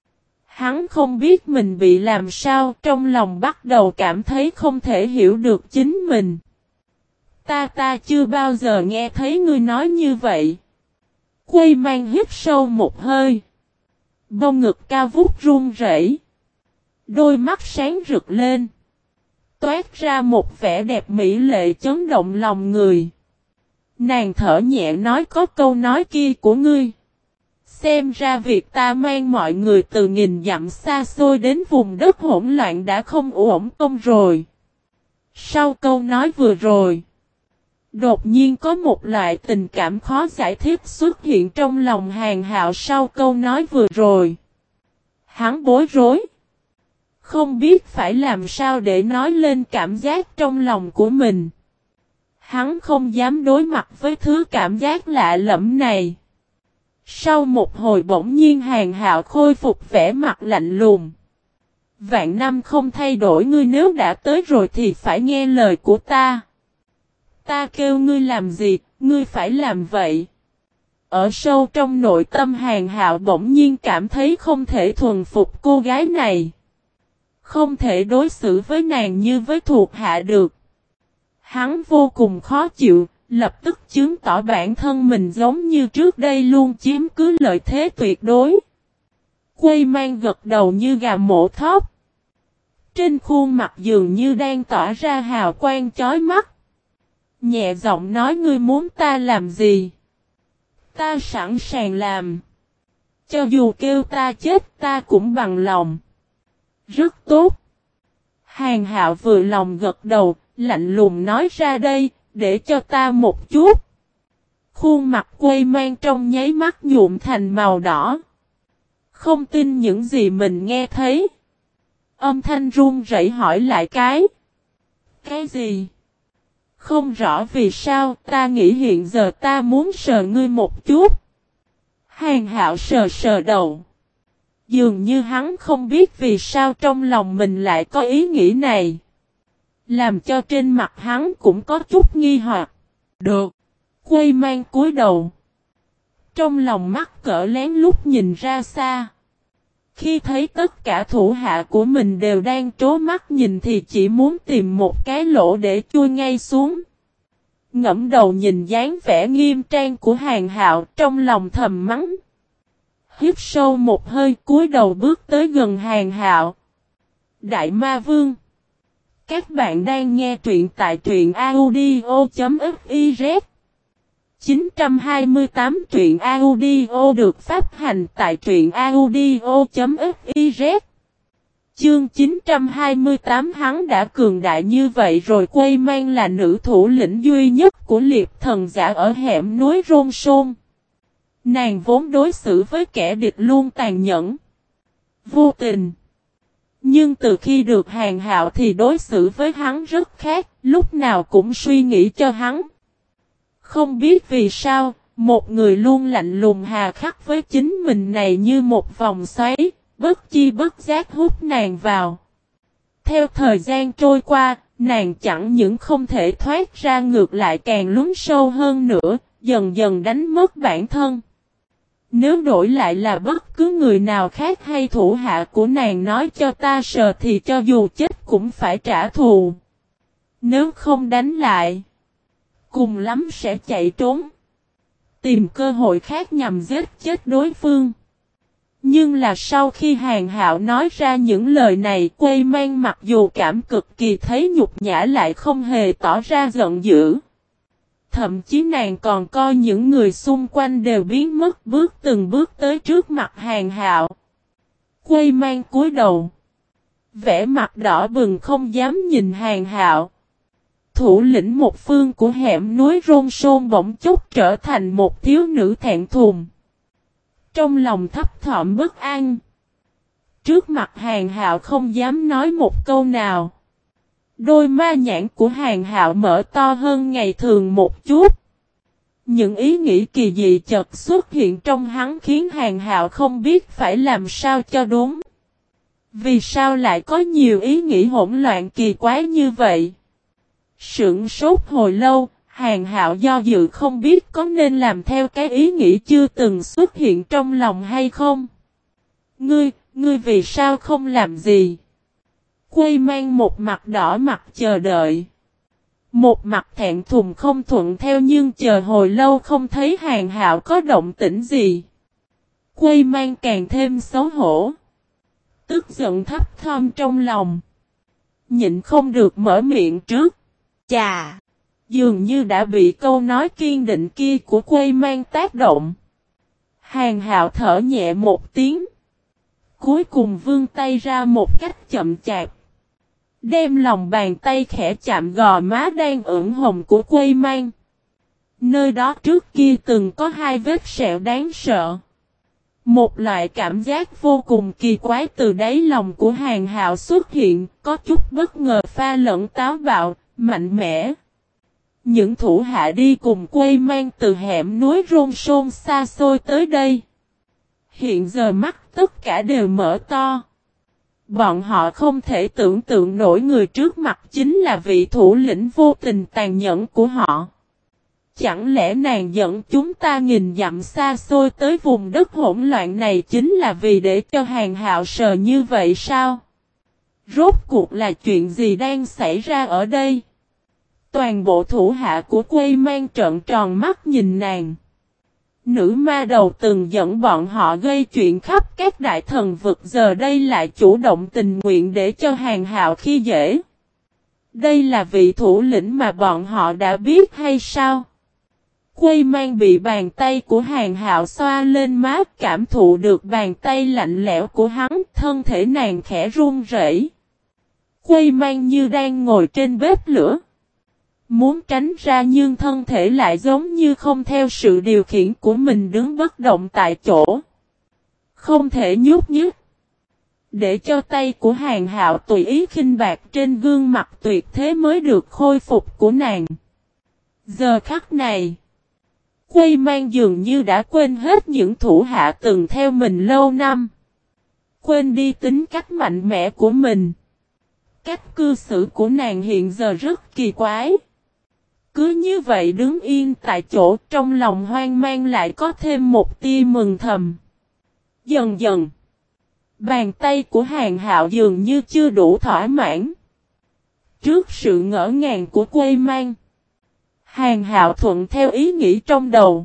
Hắn không biết mình bị làm sao, trong lòng bắt đầu cảm thấy không thể hiểu được chính mình. Ta chưa bao giờ nghe thấy ngươi nói như vậy. Quây mang hít sâu một hơi. Bông ngực cao vút run rẩy. Đôi mắt sáng rực lên. Toát ra một vẻ đẹp mỹ lệ chấn động lòng người. Nàng thở nhẹ nói có câu nói kia của ngươi. Xem ra việc ta mang mọi người từ nghìn dặm xa xôi đến vùng đất hỗn loạn đã không uổng công rồi. Sau câu nói vừa rồi, đột nhiên có một loại tình cảm khó giải thích xuất hiện trong lòng Hàn Hạo sau câu nói vừa rồi. Hắn bối rối. Không biết phải làm sao để nói lên cảm giác trong lòng của mình. Hắn không dám đối mặt với thứ cảm giác lạ lẫm này. Sau một hồi bỗng nhiên Hàn Hạo khôi phục vẻ mặt lạnh lùng. Vạn năm không thay đổi ngươi nếu đã tới rồi thì phải nghe lời của ta. Ta kêu ngươi làm gì, ngươi phải làm vậy. Ở sâu trong nội tâm Hàn Hạo bỗng nhiên cảm thấy không thể thuần phục cô gái này. Không thể đối xử với nàng như với thuộc hạ được. Hắn vô cùng khó chịu, lập tức chứng tỏ bản thân mình giống như trước đây luôn chiếm cứ lợi thế tuyệt đối. Quây mang gật đầu như gà mổ thóc. Trên khuôn mặt dường như đang tỏa ra hào quang chói mắt. Nhẹ giọng nói ngươi muốn ta làm gì? Ta sẵn sàng làm. Cho dù kêu ta chết ta cũng bằng lòng. Rất tốt. Hàn Hạo vừa lòng gật đầu, lạnh lùng nói ra đây, để cho ta một chút. Khuôn mặt quây mang trong nháy mắt nhuộm thành màu đỏ. Không tin những gì mình nghe thấy. Âm thanh run rẩy hỏi lại cái. Cái gì? Không rõ vì sao ta nghĩ hiện giờ ta muốn sờ ngươi một chút. Hàn Hạo sờ sờ đầu. Dường như hắn không biết vì sao trong lòng mình lại có ý nghĩ này. Làm cho trên mặt hắn cũng có chút nghi hoặc. Được. Quây mang cúi đầu. Trong lòng mắt cỡ lén lút nhìn ra xa. Khi thấy tất cả thủ hạ của mình đều đang trố mắt nhìn thì chỉ muốn tìm một cái lỗ để chui ngay xuống. Ngẫm đầu nhìn dáng vẻ nghiêm trang của Hàn Hạo trong lòng thầm mắng. Hít sâu một hơi cúi đầu bước tới gần Hàn Hạo. Đại Ma Vương. Các bạn đang nghe truyện tại truyện audio.fiz 928 truyện audio được phát hành tại truyện audio.fiz. Chương 928 hắn đã cường đại như vậy rồi. Quây mang là nữ thủ lĩnh duy nhất của liệp thần giả ở hẻm núi Rôn Sôn. Nàng vốn đối xử với kẻ địch luôn tàn nhẫn, vô tình. Nhưng từ khi được Hàn Hạo thì đối xử với hắn rất khác, lúc nào cũng suy nghĩ cho hắn. Không biết vì sao, một người luôn lạnh lùng hà khắc với chính mình này như một vòng xoáy, bất chi bất giác hút nàng vào. Theo thời gian trôi qua, nàng chẳng những không thể thoát ra ngược lại càng lún sâu hơn nữa, dần dần đánh mất bản thân. Nếu đổi lại là bất cứ người nào khác hay thủ hạ của nàng nói cho ta sờ thì cho dù chết cũng phải trả thù. Nếu không đánh lại, cùng lắm sẽ chạy trốn. Tìm cơ hội khác nhằm giết chết đối phương. Nhưng là sau khi Hàn Hạo nói ra những lời này, Quây mang mặc dù cảm cực kỳ thấy nhục nhã lại không hề tỏ ra giận dữ. Thậm chí nàng còn coi những người xung quanh đều biến mất bước từng bước tới trước mặt Hàn Hạo. Quây mang cúi đầu. Vẻ mặt đỏ bừng không dám nhìn Hàn Hạo. Thủ lĩnh một phương của hẻm núi Rôn Sôn bỗng chốc trở thành một thiếu nữ thẹn thùng. Trong lòng thấp thỏm bất an. Trước mặt Hàn Hạo không dám nói một câu nào. Đôi ma nhãn của Hàn Hạo mở to hơn ngày thường một chút. Những ý nghĩ kỳ dị chợt xuất hiện trong hắn khiến Hàn Hạo không biết phải làm sao cho đúng. Vì sao lại có nhiều ý nghĩ hỗn loạn kỳ quái như vậy? Sững sốt hồi lâu, Hàn Hạo do dự không biết có nên làm theo cái ý nghĩ chưa từng xuất hiện trong lòng hay không. Ngươi vì sao không làm gì? Quây mang một mặt đỏ mặt chờ đợi. Một mặt thẹn thùng không thuận theo nhưng chờ hồi lâu không thấy Hàng Hạo có động tĩnh gì. Quây mang càng thêm xấu hổ. Tức giận thấp thỏm trong lòng. Nhịn không được mở miệng trước. Chà! Dường như đã bị câu nói kiên định kia của Quây mang tác động. Hàng Hạo thở nhẹ một tiếng. Cuối cùng vươn tay ra một cách chậm chạp. Đem lòng bàn tay khẽ chạm gò má đang ửng hồng của Quây mang. Nơi đó trước kia từng có hai vết sẹo đáng sợ. Một loại cảm giác vô cùng kỳ quái từ đáy lòng của Hàng Hạo xuất hiện, có chút bất ngờ pha lẫn táo bạo, mạnh mẽ. Những thủ hạ đi cùng Quây mang từ hẻm núi Rôn Sôn xa xôi tới đây. Hiện giờ mắt tất cả đều mở to. Bọn họ không thể tưởng tượng nổi người trước mặt chính là vị thủ lĩnh vô tình tàn nhẫn của họ. Chẳng lẽ nàng dẫn chúng ta nghìn dặm xa xôi tới vùng đất hỗn loạn này chính là vì để cho Hàng Hạo sờ như vậy sao? Rốt cuộc là chuyện gì đang xảy ra ở đây? Toàn bộ thủ hạ của Quây mang trợn tròn mắt nhìn nàng. Nữ ma đầu từng dẫn bọn họ gây chuyện khắp các đại thần vực giờ đây lại chủ động tình nguyện để cho Hàng Hạo khi dễ. Đây là vị thủ lĩnh mà bọn họ đã biết hay sao? Quây mang bị bàn tay của Hàng Hạo xoa lên má, cảm thụ được bàn tay lạnh lẽo của hắn, thân thể nàng khẽ run rẩy. Quây mang như đang ngồi trên bếp lửa. Muốn tránh ra nhưng thân thể lại giống như không theo sự điều khiển của mình đứng bất động tại chỗ. Không thể nhúc nhích. Để cho tay của Hàng Hạo tùy ý khinh bạc trên gương mặt tuyệt thế mới được khôi phục của nàng. Giờ khắc này, Quây mang dường như đã quên hết những thủ hạ từng theo mình lâu năm. Quên đi tính cách mạnh mẽ của mình. Cách cư xử của nàng hiện giờ rất kỳ quái. Cứ như vậy đứng yên tại chỗ, trong lòng hoang mang lại có thêm một tia mừng thầm. Dần dần, bàn tay của Hàng Hạo dường như chưa đủ thỏa mãn. Trước sự ngỡ ngàng của Quây mang, Hàng Hạo thuận theo ý nghĩ trong đầu.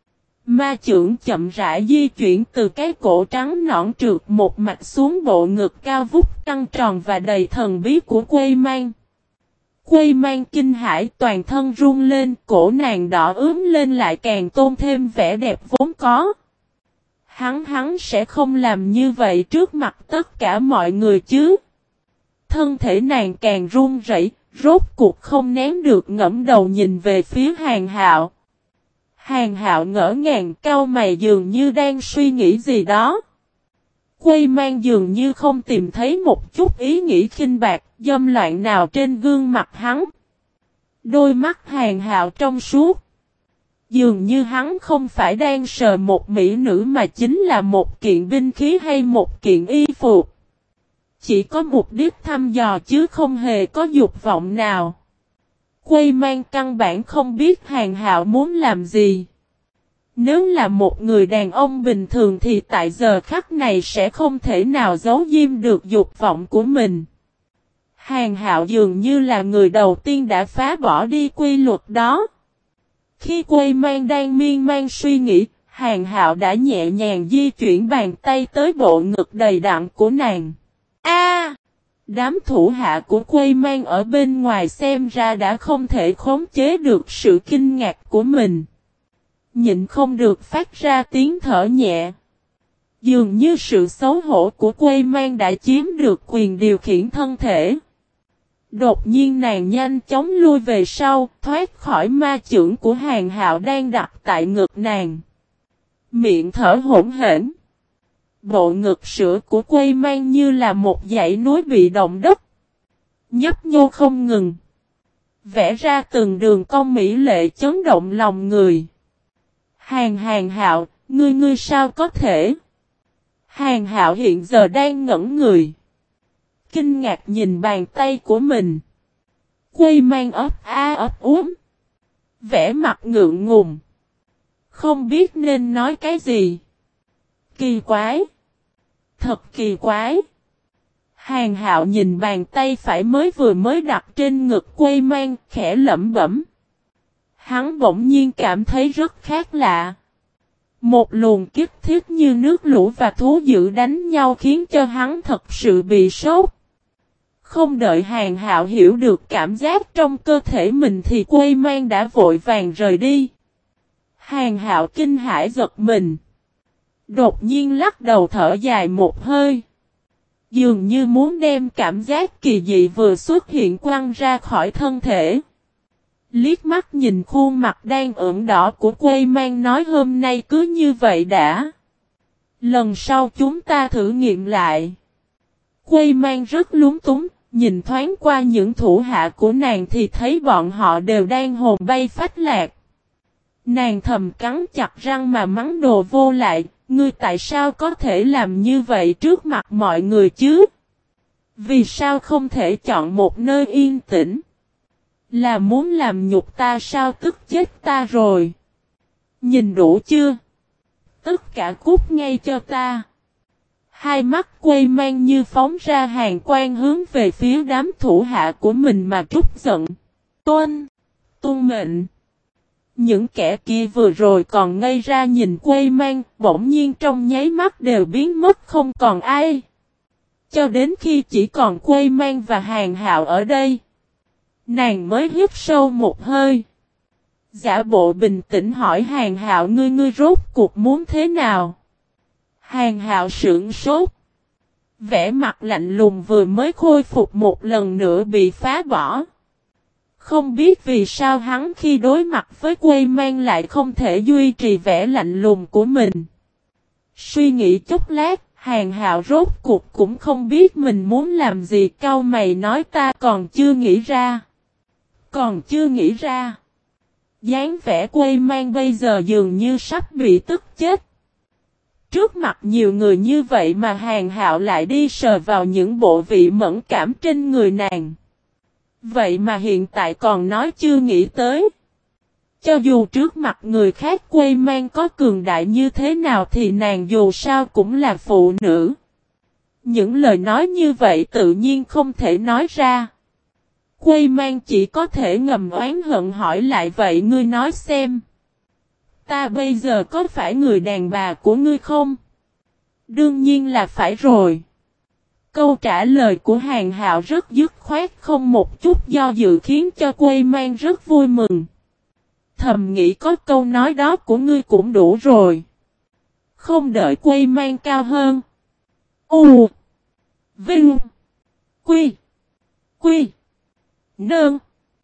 Ma chưởng chậm rãi di chuyển từ cái cổ trắng nõn trượt một mạch xuống bộ ngực cao vút căng tròn và đầy thần bí của Quây mang. Quây mang kinh hãi, toàn thân run lên, cổ nàng đỏ ướm lên lại càng tôn thêm vẻ đẹp vốn có. Hắn sẽ không làm như vậy trước mặt tất cả mọi người chứ. Thân thể nàng càng run rẩy, rốt cuộc không nén được ngẫm đầu nhìn về phía Hàng Hạo. Hàng Hạo ngỡ ngàng cau mày dường như đang suy nghĩ gì đó. Quây mang dường như không tìm thấy một chút ý nghĩ khinh bạc, dâm loạn nào trên gương mặt hắn. Đôi mắt Hàng Hạo trong suốt. Dường như hắn không phải đang sờ một mỹ nữ mà chính là một kiện binh khí hay một kiện y phục. Chỉ có mục đích thăm dò chứ không hề có dục vọng nào. Quây mang căn bản không biết Hàng Hạo muốn làm gì. Nếu là một người đàn ông bình thường thì tại giờ khắc này sẽ không thể nào giấu giếm được dục vọng của mình. Hàng Hạo dường như là người đầu tiên đã phá bỏ đi quy luật đó. Khi Quây mang đang miên man suy nghĩ, Hàng Hạo đã nhẹ nhàng di chuyển bàn tay tới bộ ngực đầy đặn của nàng. A! Đám thủ hạ của Quây mang ở bên ngoài xem ra đã không thể khống chế được sự kinh ngạc của mình. Nhịn không được phát ra tiếng thở nhẹ. Dường như sự xấu hổ của Quây mang đã chiếm được quyền điều khiển thân thể. Đột nhiên nàng nhanh chóng lui về sau, thoát khỏi ma chưởng của Hàng Hạo đang đặt tại ngực nàng. Miệng thở hỗn hển. Bộ ngực sữa của Quây mang như là một dãy núi bị động đất. Nhấp nhô không ngừng. Vẽ ra từng đường cong mỹ lệ chấn động lòng người. Hàng Hạo, ngươi sao có thể? Hàng Hạo hiện giờ đang ngẩn người. Kinh ngạc nhìn bàn tay của mình. Quây mang ấp úng. Vẽ mặt ngượng ngùng. Không biết nên nói cái gì. Kỳ quái. Thật kỳ quái. Hàng Hạo nhìn bàn tay phải mới đặt trên ngực Quây Mang, khẽ lẩm bẩm. Hắn bỗng nhiên cảm thấy rất khác lạ. Một luồng kích thiết như nước lũ và thú dữ đánh nhau khiến cho hắn thật sự bị sốt. Không đợi Hàng Hạo hiểu được cảm giác trong cơ thể mình thì Quây Mang đã vội vàng rời đi. Hàng Hạo kinh hãi giật mình. Đột nhiên lắc đầu thở dài một hơi. Dường như muốn đem cảm giác kỳ dị vừa xuất hiện quăng ra khỏi thân thể. Liếc mắt nhìn khuôn mặt đang ửng đỏ của Quây Mang nói hôm nay cứ như vậy đã. Lần sau chúng ta thử nghiệm lại. Quây Mang rất lúng túng, nhìn thoáng qua những thủ hạ của nàng thì thấy bọn họ đều đang hồn bay phách lạc. Nàng thầm cắn chặt răng mà mắng đồ vô lại, ngươi tại sao có thể làm như vậy trước mặt mọi người chứ? Vì sao không thể chọn một nơi yên tĩnh? Là muốn làm nhục ta sao tức chết ta rồi? Nhìn đủ chưa? Tất cả cút ngay cho ta. Hai mắt Quây Mang như phóng ra hàn quang hướng về phía đám thủ hạ của mình mà trút giận. Tuân mệnh. Những kẻ kia vừa rồi còn ngây ra nhìn Quây Mang, bỗng nhiên trong nháy mắt đều biến mất không còn ai. Cho đến khi chỉ còn Quây Mang và Hàng Hạo ở đây. Nàng mới hít sâu một hơi. Giả bộ bình tĩnh hỏi Hàng Hạo ngươi rốt cuộc muốn thế nào? Hàng Hạo sững sốt. Vẻ mặt lạnh lùng vừa mới khôi phục một lần nữa bị phá bỏ. Không biết vì sao hắn khi đối mặt với Quây Mang lại không thể duy trì vẻ lạnh lùng của mình. Suy nghĩ chốc lát, Hàng Hạo rốt cuộc cũng không biết mình muốn làm gì, cau mày nói ta còn chưa nghĩ ra. Còn chưa nghĩ ra. Dáng vẻ Quây Mang bây giờ dường như sắp bị tức chết. Trước mặt nhiều người như vậy mà Hàng Hạo lại đi sờ vào những bộ vị mẫn cảm trên người nàng. Vậy mà hiện tại còn nói chưa nghĩ tới. Cho dù trước mặt người khác Quây Mang có cường đại như thế nào thì nàng dù sao cũng là phụ nữ. Những lời nói như vậy tự nhiên không thể nói ra. Quây Mang chỉ có thể ngầm oán hận hỏi lại vậy ngươi nói xem. Ta bây giờ có phải người đàn bà của ngươi không? Đương nhiên là phải rồi. Câu trả lời của Hàng Hạo rất dứt khoát không một chút do dự khiến cho Quây Mang rất vui mừng. Thầm nghĩ có câu nói đó của ngươi cũng đủ rồi. Không đợi Quây Mang cao hơn. U Vinh Quy Quy Nơn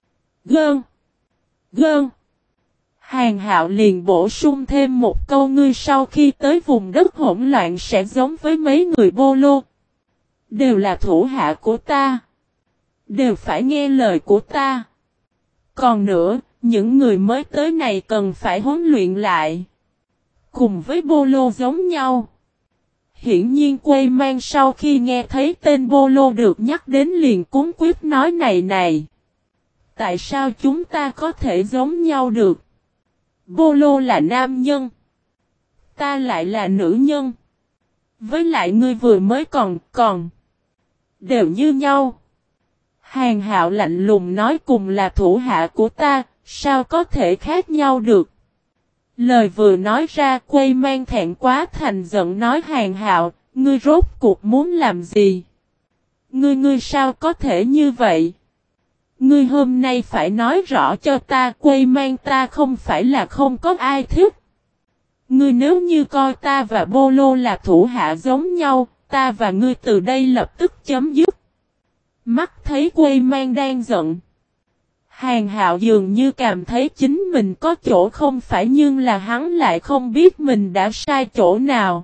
Gơn Gơn. Hàng Hạo liền bổ sung thêm một câu ngươi sau khi tới vùng đất hỗn loạn sẽ giống với mấy người bô lô. Đều là thủ hạ của ta. Đều phải nghe lời của ta. Còn nữa, những người mới tới này cần phải huấn luyện lại. Cùng với bô lô giống nhau. Hiển nhiên Quây Mang sau khi nghe thấy tên bô lô được nhắc đến liền cuống quyết nói này. Tại sao chúng ta có thể giống nhau được? Bô lô là nam nhân. Ta lại là nữ nhân. Với lại ngươi vừa mới còn. Đều như nhau. Hàng Hạo lạnh lùng nói cùng là thủ hạ của ta, sao có thể khác nhau được? Lời vừa nói ra Quây Mang thẹn quá thành giận nói Hàng Hạo, ngươi rốt cuộc muốn làm gì? Ngươi sao có thể như vậy? Ngươi hôm nay phải nói rõ cho ta Quây Mang ta không phải là không có ai thích. Ngươi nếu như coi ta và bô lô là thủ hạ giống nhau, ta và ngươi từ đây lập tức chấm dứt. Mắt thấy Quây Mang đang giận. Hàng Hạo dường như cảm thấy chính mình có chỗ không phải nhưng là hắn lại không biết mình đã sai chỗ nào.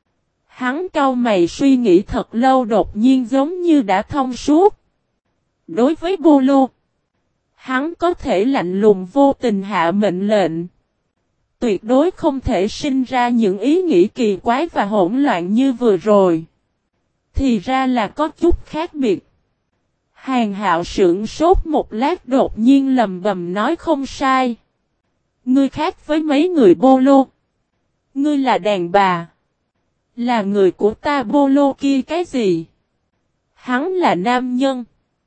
Hắn cau mày suy nghĩ thật lâu đột nhiên giống như đã thông suốt. Đối với bô lô, hắn có thể lạnh lùng vô tình hạ mệnh lệnh. Tuyệt đối không thể sinh ra những ý nghĩ kỳ quái và hỗn loạn như vừa rồi. Thì ra là có chút khác biệt. Hàng Hạo sững sốt một lát đột nhiên lầm bầm nói không sai. Ngươi khác với mấy người bô lô. Ngươi là đàn bà. Là người của ta bô lô kia cái gì? Hắn là nam nhân.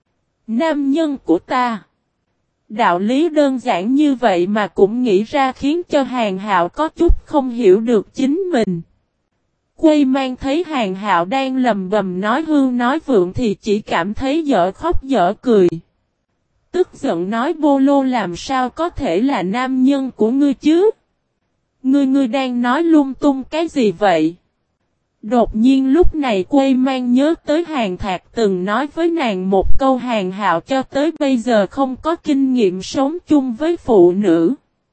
Nam nhân của ta. Đạo lý đơn giản như vậy mà cũng nghĩ ra khiến cho Hàn Hạo có chút không hiểu được chính mình. Quây mang thấy Hàn Hạo đang lầm bầm nói hưu nói vượng thì chỉ cảm thấy dở khóc dở cười. Tức giận nói Bô Lô làm sao có thể là nam nhân của ngươi chứ? Ngươi đang nói lung tung cái gì vậy? Đột nhiên lúc này Quây mang nhớ tới Hàn Thạc từng nói với nàng một câu Hàn Hạo cho tới bây giờ không có kinh nghiệm sống chung với phụ nữ.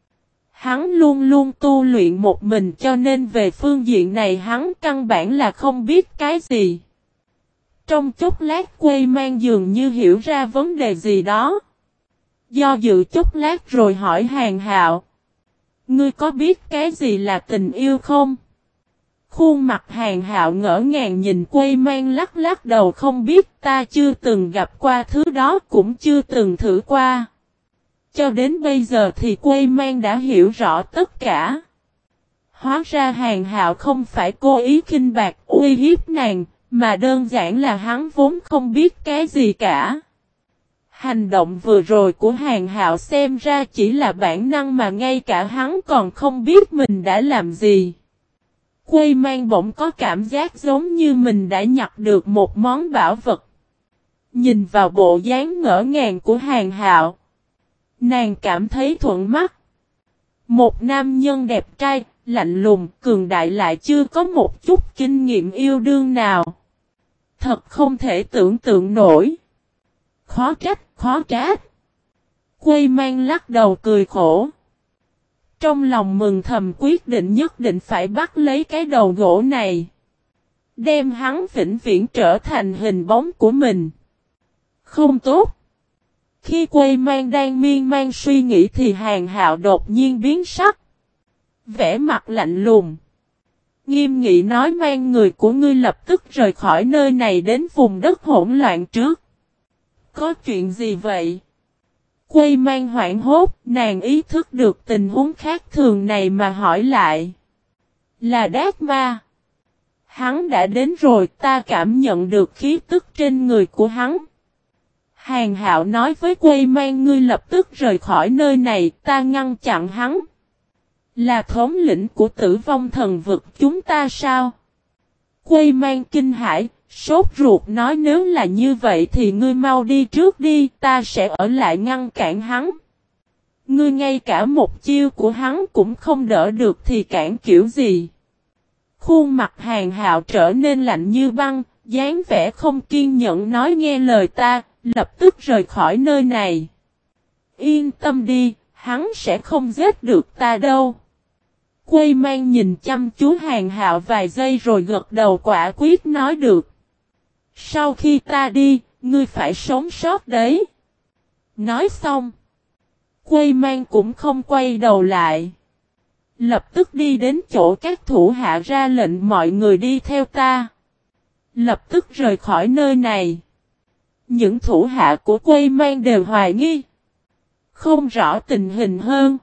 Hắn luôn luôn tu luyện một mình cho nên về phương diện này hắn căn bản là không biết cái gì. Trong chốc lát Quây mang dường như hiểu ra vấn đề gì đó. Do dự chốc lát rồi hỏi Hàn Hạo. Ngươi có biết cái gì là tình yêu không? Khuôn mặt Hàn Hạo ngỡ ngàng nhìn Quây mang lắc lắc đầu không biết ta chưa từng gặp qua thứ đó cũng chưa từng thử qua. Cho đến bây giờ thì Quây mang đã hiểu rõ tất cả. Hóa ra Hàn Hạo không phải cố ý khinh bạc uy hiếp nàng, mà đơn giản là hắn vốn không biết cái gì cả. Hành động vừa rồi của Hàn Hạo xem ra chỉ là bản năng mà ngay cả hắn còn không biết mình đã làm gì. Quây mang bỗng có cảm giác giống như mình đã nhặt được một món bảo vật. Nhìn vào bộ dáng ngỡ ngàng của Hàn Hạo, nàng cảm thấy thuận mắt. Một nam nhân đẹp trai, lạnh lùng, cường đại lại chưa có một chút kinh nghiệm yêu đương nào. Thật không thể tưởng tượng nổi. Khó trách, khó trách. Quây mang lắc đầu cười khổ. Trong lòng mừng thầm quyết định nhất định phải bắt lấy cái đầu gỗ này. Đem hắn vĩnh viễn trở thành hình bóng của mình. Không tốt. Khi Quây mang đang miên man suy nghĩ thì Hàn Hạo đột nhiên biến sắc. Vẻ mặt lạnh lùng. Nghiêm nghị nói mang người của ngươi lập tức rời khỏi nơi này đến vùng đất hỗn loạn trước. Có chuyện gì vậy? Quây mang hoảng hốt, nàng ý thức được tình huống khác thường này mà hỏi lại. Là Đát Ma. Hắn đã đến rồi, ta cảm nhận được khí tức trên người của hắn. Hàn Hạo nói với Quây mang ngươi lập tức rời khỏi nơi này, ta ngăn chặn hắn. Là thống lĩnh của Tử Vong Thần Vực chúng ta sao? Quây mang kinh hãi, sốt ruột nói nếu là như vậy thì ngươi mau đi trước đi, ta sẽ ở lại ngăn cản hắn. Ngươi ngay cả một chiêu của hắn cũng không đỡ được thì cản kiểu gì? Khuôn mặt Hàn Hạo trở nên lạnh như băng, dáng vẻ không kiên nhẫn nói nghe lời ta, lập tức rời khỏi nơi này. Yên tâm đi, hắn sẽ không giết được ta đâu. Quây mang nhìn chăm chú Hàn Hạo vài giây rồi gật đầu quả quyết nói được. Sau khi ta đi, ngươi phải sống sót đấy. Nói xong. Quây mang cũng không quay đầu lại. Lập tức đi đến chỗ các thủ hạ ra lệnh mọi người đi theo ta. Lập tức rời khỏi nơi này. Những thủ hạ của Quây mang đều hoài nghi. Không rõ tình hình hơn.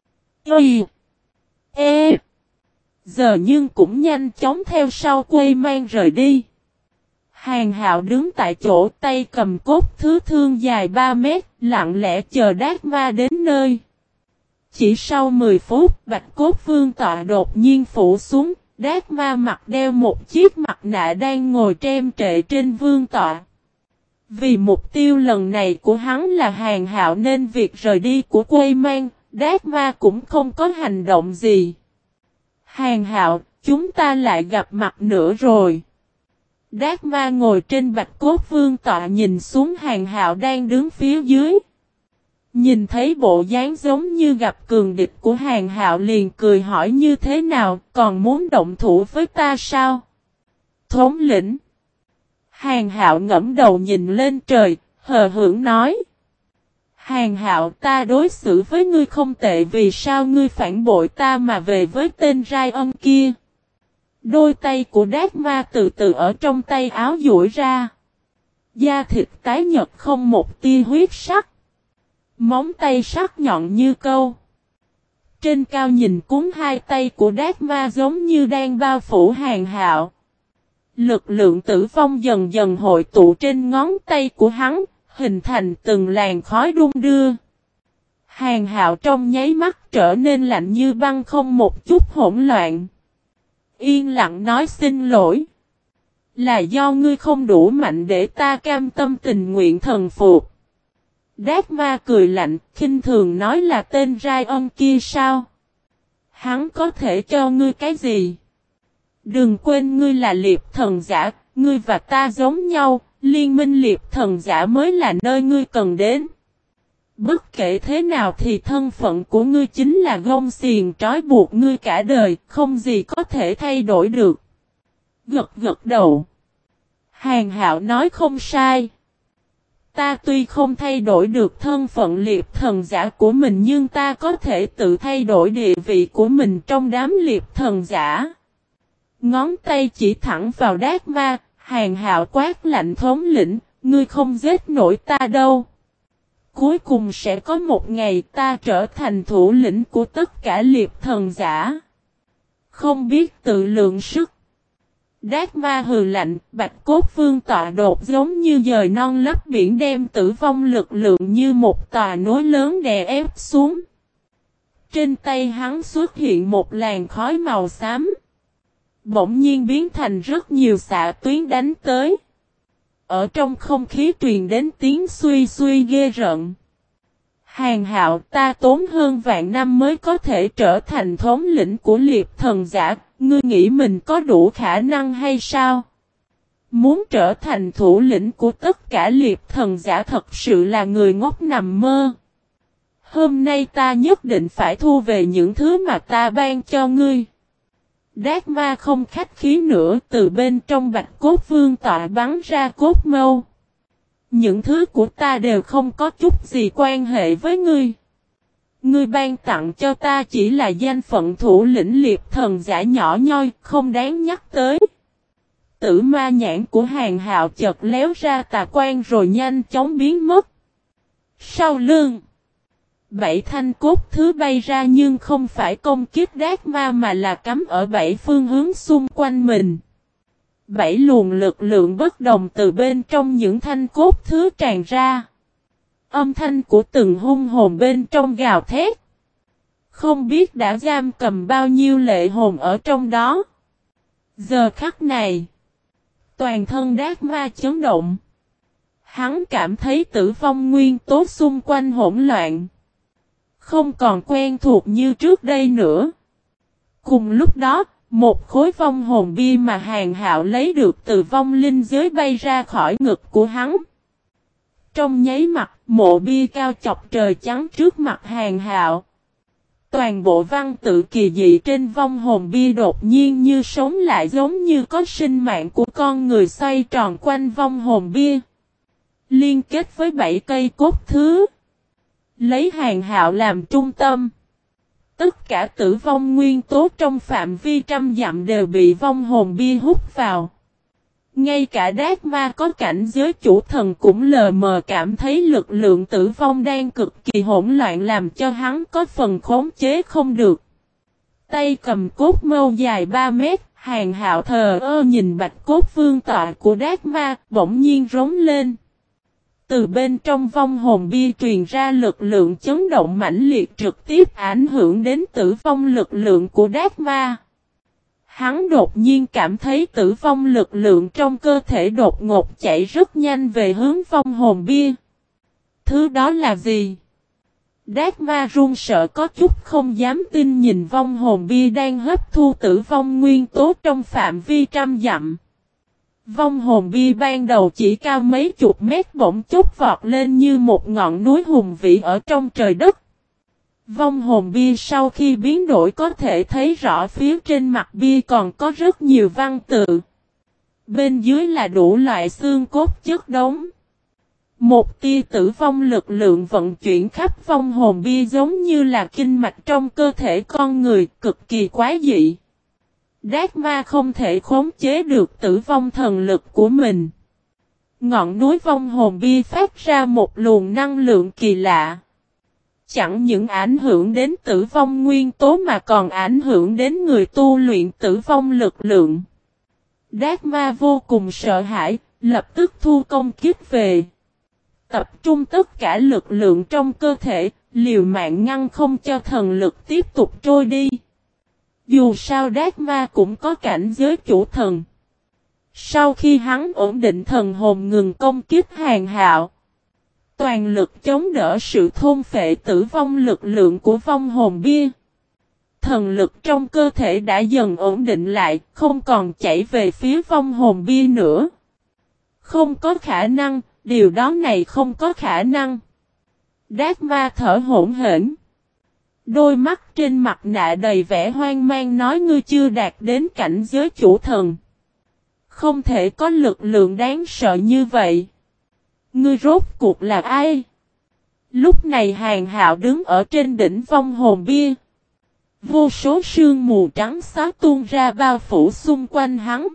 Giờ nhưng cũng nhanh chóng theo sau Quây mang rời đi. Hàn Hạo đứng tại chỗ tay cầm cốt thứ thương dài 3 mét, lặng lẽ chờ Đát Ma đến nơi. Chỉ sau 10 phút, Bạch Cốt Vương tọa đột nhiên phủ xuống, Đát Ma mặt đeo một chiếc mặt nạ đang ngồi trem trệ trên vương tọa. Vì mục tiêu lần này của hắn là Hàn Hạo nên việc rời đi của Quây mang, Đát Ma cũng không có hành động gì. Hàn Hạo, chúng ta lại gặp mặt nữa rồi. Đát Ma ngồi trên Bạch Cốt Vương tọa nhìn xuống Hàn Hạo đang đứng phía dưới. Nhìn thấy bộ dáng giống như gặp cường địch của Hàn Hạo liền cười hỏi như thế nào, còn muốn động thủ với ta sao? Thống lĩnh. Hàn Hạo ngẫm đầu nhìn lên trời, hờ hững nói. Hàn Hạo ta đối xử với ngươi không tệ vì sao ngươi phản bội ta mà về với tên Rai Ân kia. Đôi tay của Đát Ma từ từ ở trong tay áo duỗi ra. Da thịt tái nhợt không một tia huyết sắc. Móng tay sắc nhọn như câu. Trên cao nhìn cuốn hai tay của Đát Ma giống như đang bao phủ Hàn Hạo. Lực lượng tử vong dần dần hội tụ trên ngón tay của hắn, hình thành từng làn khói đung đưa. Hàn Hạo trong nháy mắt trở nên lạnh như băng, không một chút hỗn loạn. Yên lặng nói xin lỗi. Là do ngươi không đủ mạnh để ta cam tâm tình nguyện thần phục. Đát ma cười lạnh, khinh thường nói là tên Ryan kia sao? Hắn có thể cho ngươi cái gì? Đừng quên ngươi là liệp thần giả, ngươi và ta giống nhau, liên minh liệp thần giả mới là nơi ngươi cần đến. Bất kể thế nào thì thân phận của ngươi chính là gông xiềng trói buộc ngươi cả đời, không gì có thể thay đổi được. Gật gật đầu. Hàn Hạo nói không sai. Ta tuy không thay đổi được thân phận liệp thần giả của mình, nhưng ta có thể tự thay đổi địa vị của mình trong đám liệp thần giả. Ngón tay chỉ thẳng vào Đát Ma, Hàn Hạo quát lạnh thống lĩnh, ngươi không giết nổi ta đâu. Cuối cùng sẽ có một ngày ta trở thành thủ lĩnh của tất cả liệp thần giả. Không biết tự lượng sức. Đát Ma hừ lạnh, Bạch Cốt Vương tọa đột giống như dời non lấp biển, đem tử vong lực lượng như một tòa núi lớn đè ép xuống. Trên tay hắn xuất hiện một làn khói màu xám. Bỗng nhiên biến thành rất nhiều xạ tuyến đánh tới. Ở trong không khí truyền đến tiếng suy suy ghê rợn. Hàn Hạo, ta tốn hơn vạn năm mới có thể trở thành thống lĩnh của liệp thần giả, ngươi nghĩ mình có đủ khả năng hay sao? Muốn trở thành thủ lĩnh của tất cả liệp thần giả thật sự là người ngốc nằm mơ. Hôm nay ta nhất định phải thu về những thứ mà ta ban cho ngươi. Đát Ma không khách khí nữa, từ bên trong Bạch Cốt Vương tọa bắn ra cốt mâu. Những thứ của ta đều không có chút gì quan hệ với ngươi. Ngươi ban tặng cho ta chỉ là danh phận thủ lĩnh liệp thần giả nhỏ nhoi, không đáng nhắc tới. Tử ma nhãn của Hàn Hạo chợt léo ra tà quan rồi nhanh chóng biến mất. Sau lưng, 7 thanh cốt thứ bay ra, nhưng không phải công kích Đát Ma mà là cắm ở 7 phương hướng xung quanh mình. 7 luồng lực lượng bất đồng từ bên trong những thanh cốt thứ tràn ra. Âm thanh của từng hung hồn bên trong gào thét. Không biết đã giam cầm bao nhiêu lệ hồn ở trong đó. Giờ khắc này, toàn thân Đát Ma chấn động. Hắn cảm thấy tử vong nguyên tố xung quanh hỗn loạn. Không còn quen thuộc như trước đây nữa. Cùng lúc đó, một khối vong hồn bia mà Hàn Hạo lấy được từ vong linh giới bay ra khỏi ngực của hắn. Trong nháy mắt, mộ bia cao chọc trời trắng trước mặt Hàn Hạo. Toàn bộ văn tự kỳ dị trên vong hồn bia đột nhiên như sống lại, giống như có sinh mạng của con người xoay tròn quanh vong hồn bia. Liên kết với 7 cây cốt thứ. Lấy Hàn Hạo làm trung tâm. Tất cả tử vong nguyên tố trong phạm vi trăm dặm đều bị vong hồn bia hút vào. Ngay cả Đát Ma có cảnh giới chủ thần cũng lờ mờ cảm thấy lực lượng tử vong đang cực kỳ hỗn loạn, làm cho hắn có phần khống chế không được. Tay cầm cốt mâu dài 3 mét, Hàn Hạo thờ ơ nhìn Bạch Cốt Vương tọa của Đát Ma, bỗng nhiên rống lên. Từ bên trong vong hồn bia truyền ra lực lượng chấn động mãnh liệt, trực tiếp ảnh hưởng đến tử vong lực lượng của Đát Ma. Hắn đột nhiên cảm thấy tử vong lực lượng trong cơ thể đột ngột chạy rất nhanh về hướng vong hồn bia. Thứ đó là gì? Đát Ma run sợ có chút không dám tin nhìn vong hồn bia đang hấp thu tử vong nguyên tố trong phạm vi trăm dặm. Vong hồn bia ban đầu chỉ cao mấy chục mét bỗng chốc vọt lên như một ngọn núi hùng vĩ ở trong trời đất. Vong hồn bia sau khi biến đổi có thể thấy rõ phía trên mặt bia còn có rất nhiều văn tự. Bên dưới là đủ loại xương cốt chất đống. Một tia tử vong lực lượng vận chuyển khắp vong hồn bia giống như là kinh mạch trong cơ thể con người, cực kỳ quái dị. Đát Ma không thể khống chế được tử vong thần lực của mình. Ngọn núi vong hồn bia phát ra một luồng năng lượng kỳ lạ. Chẳng những ảnh hưởng đến tử vong nguyên tố mà còn ảnh hưởng đến người tu luyện tử vong lực lượng. Đát ma vô cùng sợ hãi, lập tức thu công kích về. Tập trung tất cả lực lượng trong cơ thể, liều mạng ngăn không cho thần lực tiếp tục trôi đi. Dù sao Đát ma cũng có cảnh giới chủ thần. Sau khi hắn ổn định thần hồn ngừng công kích Hàn Hạo, toàn lực chống đỡ sự thôn phệ tử vong lực lượng của vong hồn bia. Thần lực trong cơ thể đã dần ổn định lại, không còn chảy về phía vong hồn bia nữa. Không có khả năng, điều đó này không có khả năng. Đát ma thở hổn hển. Đôi mắt trên mặt nạ đầy vẻ hoang mang nói ngươi chưa đạt đến cảnh giới chủ thần. Không thể có lực lượng đáng sợ như vậy. Ngươi rốt cuộc là ai? Lúc này Hàn Hạo đứng ở trên đỉnh vong hồn bia. Vô số sương mù trắng xóa tuôn ra bao phủ xung quanh hắn.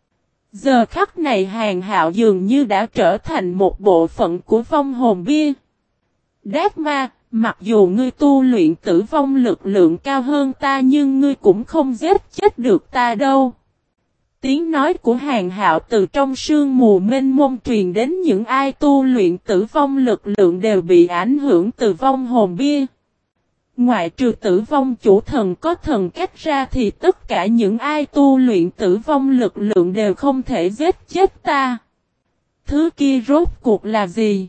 Giờ khắc này Hàn Hạo dường như đã trở thành một bộ phận của vong hồn bia. Đát ma, mặc dù ngươi tu luyện tử vong lực lượng cao hơn ta nhưng ngươi cũng không giết chết được ta đâu. Tiếng nói của Hàn Hạo từ trong sương mù mênh mông truyền đến những ai tu luyện tử vong lực lượng đều bị ảnh hưởng từ vong hồn bia. Ngoại trừ tử vong chủ thần có thần cách ra thì tất cả những ai tu luyện tử vong lực lượng đều không thể giết chết ta. Thứ kia rốt cuộc là gì?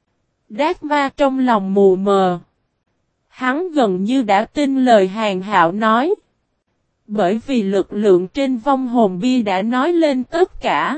Đát ma trong lòng mù mờ. Hắn gần như đã tin lời Hàn Hạo nói. Bởi vì lực lượng trên vong hồn bia đã nói lên tất cả.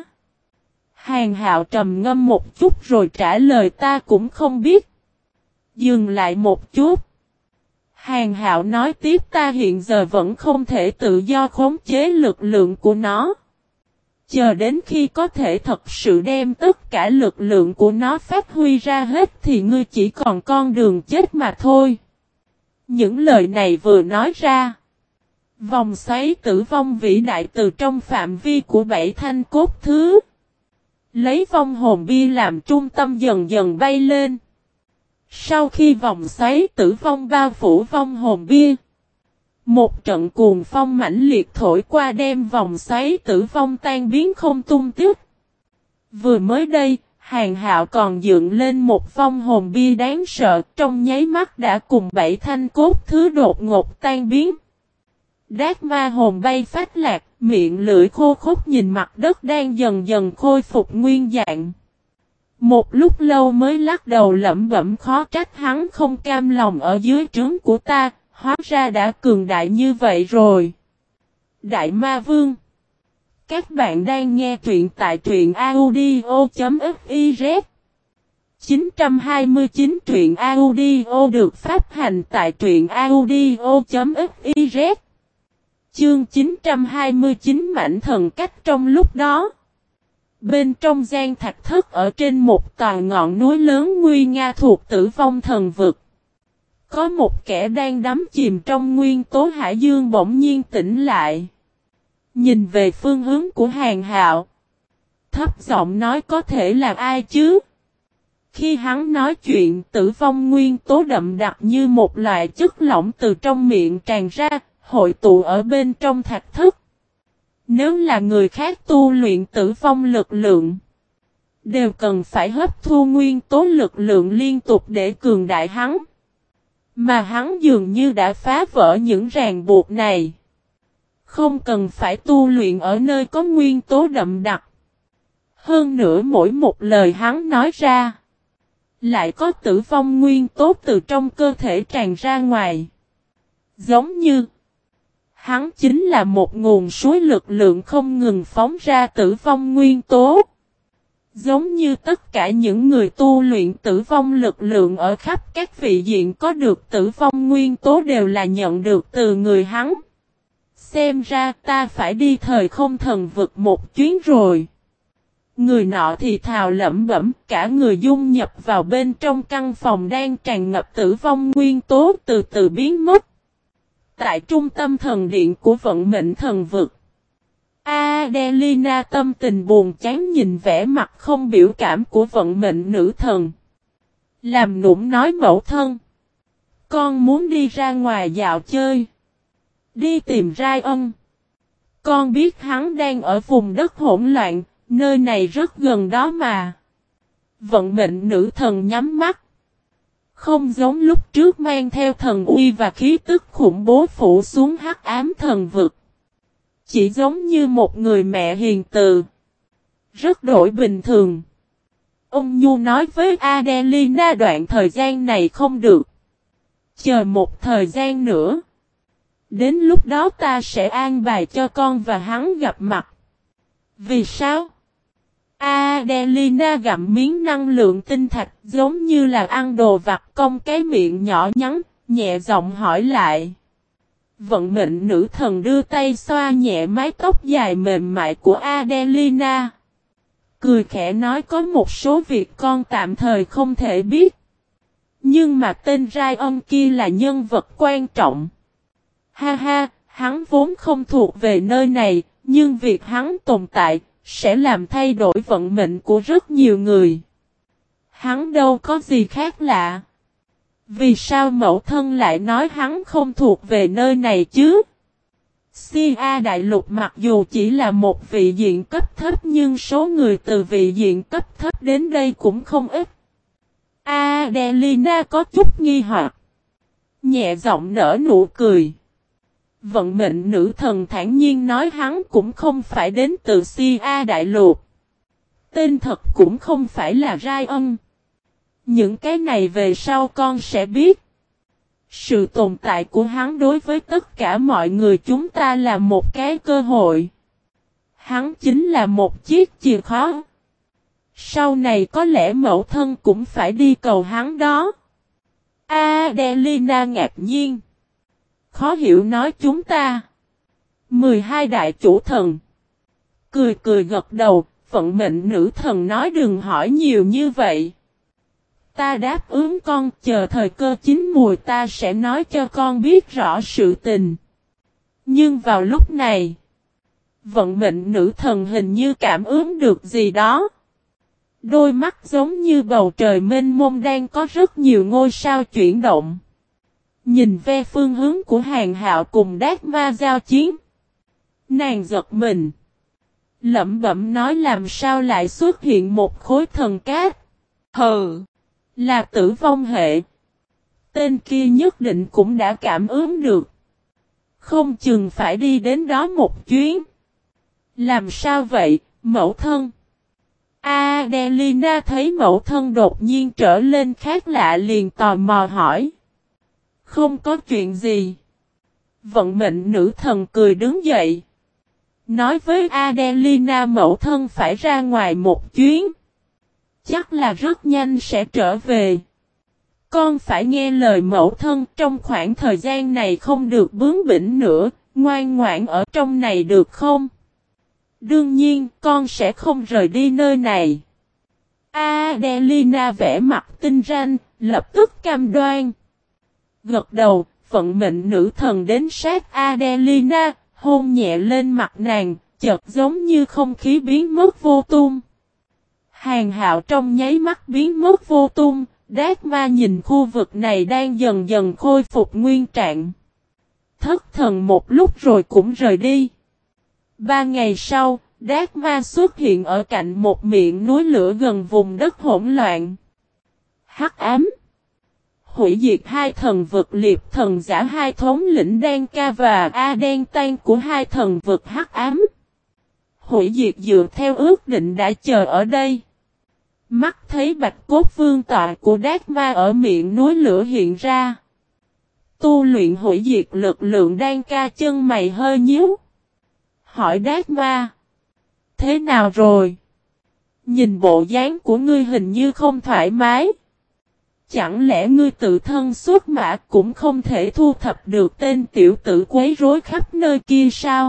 Hàn Hạo trầm ngâm một chút rồi trả lời ta cũng không biết. Dừng lại một chút. Hàn Hạo nói tiếp ta hiện giờ vẫn không thể tự do khống chế lực lượng của nó. Chờ đến khi có thể thật sự đem tất cả lực lượng của nó phát huy ra hết thì ngươi chỉ còn con đường chết mà thôi. Những lời này vừa nói ra. Vòng xoáy tử vong vĩ đại từ trong phạm vi của bảy thanh cốt thứ. Lấy vong hồn bia làm trung tâm dần dần bay lên. Sau khi vòng xoáy tử vong bao phủ vong hồn bia. Một trận cuồng phong mãnh liệt thổi qua đem vòng xoáy tử vong tan biến không tung tích. Vừa mới đây, Hàn Hạo còn dựng lên một vong hồn bia đáng sợ trong nháy mắt đã cùng bảy thanh cốt thứ đột ngột tan biến. Đát ma hồn bay phát lạc, miệng lưỡi khô khốc nhìn mặt đất đang dần dần khôi phục nguyên dạng. Một lúc lâu mới lắc đầu lẩm bẩm khó trách hắn không cam lòng ở dưới trướng của ta, hóa ra đã cường đại như vậy rồi. Đại Ma Vương. Các bạn đang nghe truyện tại truyện audio.fiz 929 truyện audio được phát hành tại truyện audio.fiz Chương 929 mảnh thần cách trong lúc đó. Bên trong gian thạch thất ở trên một tòa ngọn núi lớn nguy nga thuộc tử vong thần vực. Có một kẻ đang đắm chìm trong nguyên tố hải dương bỗng nhiên tỉnh lại. Nhìn về phương hướng của Hàn Hạo. Thấp giọng nói có thể là ai chứ? Khi hắn nói chuyện tử vong nguyên tố đậm đặc như một loại chất lỏng từ trong miệng tràn ra, hội tụ ở bên trong thạch thất. Nếu là người khác tu luyện tử vong lực lượng, đều cần phải hấp thu nguyên tố lực lượng liên tục để cường đại hắn. Mà hắn dường như đã phá vỡ những ràng buộc này. Không cần phải tu luyện ở nơi có nguyên tố đậm đặc. Hơn nữa mỗi một lời hắn nói ra, lại có tử vong nguyên tố từ trong cơ thể tràn ra ngoài. Giống như hắn chính là một nguồn suối lực lượng không ngừng phóng ra tử vong nguyên tố. Giống như tất cả những người tu luyện tử vong lực lượng ở khắp các vị diện có được tử vong nguyên tố đều là nhận được từ người hắn. Xem ra ta phải đi thời không thần vực một chuyến rồi. Người nọ thì thào lẩm bẩm, cả người dung nhập vào bên trong căn phòng đang tràn ngập tử vong nguyên tố từ từ biến mất. Tại trung tâm thần điện của vận mệnh thần vực, Adelina tâm tình buồn chán nhìn vẻ mặt không biểu cảm của vận mệnh nữ thần. Làm nũng nói mẫu thân. Con muốn đi ra ngoài dạo chơi. Đi tìm Rai Ân. Con biết hắn đang ở vùng đất hỗn loạn, nơi này rất gần đó mà. Vận mệnh nữ thần nhắm mắt. Không giống lúc trước mang theo thần uy và khí tức khủng bố phủ xuống hắc ám thần vực. Chỉ giống như một người mẹ hiền từ. Rất đổi bình thường. Ông Nhu nói với Adelina đoạn thời gian này không được. Chờ một thời gian nữa. Đến lúc đó ta sẽ an bài cho con và hắn gặp mặt. Vì sao? Adelina gặm miếng năng lượng tinh thạch giống như là ăn đồ vặt cong cái miệng nhỏ nhắn, nhẹ giọng hỏi lại. Vận mệnh nữ thần đưa tay xoa nhẹ mái tóc dài mềm mại của Adelina. Cười khẽ nói có một số việc con tạm thời không thể biết. Nhưng mà tên Ryan kia là nhân vật quan trọng. Ha ha, hắn vốn không thuộc về nơi này, nhưng việc hắn tồn tại sẽ làm thay đổi vận mệnh của rất nhiều người. Hắn đâu có gì khác lạ. Vì sao mẫu thân lại nói hắn không thuộc về nơi này chứ? Sia đại lục mặc dù chỉ là một vị diện cấp thấp nhưng số người từ vị diện cấp thấp đến đây cũng không ít. Adelina có chút nghi hoặc. Nhẹ giọng nở nụ cười. Vận mệnh nữ thần thản nhiên nói hắn cũng không phải đến từ Sia đại lục. Tên thật cũng không phải là Ryan. Những cái này về sau con sẽ biết. Sự tồn tại của hắn đối với tất cả mọi người chúng ta là một cái cơ hội. Hắn chính là một chiếc chìa khóa. Sau này có lẽ mẫu thân cũng phải đi cầu hắn đó. Adelina ngạc nhiên. Khó hiểu nói chúng ta. 12 đại chủ thần. Cười cười gật đầu, vận mệnh nữ thần nói đừng hỏi nhiều như vậy. Ta đáp ứng con, chờ thời cơ chín mùi ta sẽ nói cho con biết rõ sự tình. Nhưng vào lúc này, vận mệnh nữ thần hình như cảm ứng được gì đó. Đôi mắt giống như bầu trời mênh mông đang có rất nhiều ngôi sao chuyển động. Nhìn về phương hướng của Hàng Hạo cùng Đát Ma giao chiến. Nàng giật mình. Lẩm bẩm nói làm sao lại xuất hiện một khối thần cát. Hừ, là tử vong hệ. Tên kia nhất định cũng đã cảm ứng được. Không chừng phải đi đến đó một chuyến. Làm sao vậy, mẫu thân? Adelina thấy mẫu thân đột nhiên trở lên khác lạ liền tò mò hỏi. Không có chuyện gì. Vận mệnh nữ thần cười đứng dậy. Nói với Adelina mẫu thân phải ra ngoài một chuyến. Chắc là rất nhanh sẽ trở về. Con phải nghe lời mẫu thân trong khoảng thời gian này không được bướng bỉnh nữa, ngoan ngoãn ở trong này được không? Đương nhiên con sẽ không rời đi nơi này. Adelina vẽ mặt tinh ranh, lập tức cam đoan. Gật đầu, vận mệnh nữ thần đến sát Adelina, hôn nhẹ lên mặt nàng, chợt giống như không khí biến mất vô tung. Hàng Hạo trong nháy mắt biến mất vô tung, Đát Ma nhìn khu vực này đang dần dần khôi phục nguyên trạng. Thất thần một lúc rồi cũng rời đi. 3 ngày sau, Đát Ma xuất hiện ở cạnh một miệng núi lửa gần vùng đất hỗn loạn. Hắc ám. Hủy diệt hai thần vực liệp thần giả hai thống lĩnh Đan Ca và A Đen Tan của hai thần vực hắc ám. Hủy diệt dựa theo ước định đã chờ ở đây. Mắt thấy bạch cốt vương tọa của Đát Ma ở miệng núi lửa hiện ra. Tu luyện hủy diệt lực lượng Đan Ca chân mày hơi nhíu. Hỏi Đát Ma. Thế nào rồi? Nhìn bộ dáng của ngươi hình như không thoải mái. Chẳng lẽ ngươi tự thân xuất mã cũng không thể thu thập được tên tiểu tử quấy rối khắp nơi kia sao?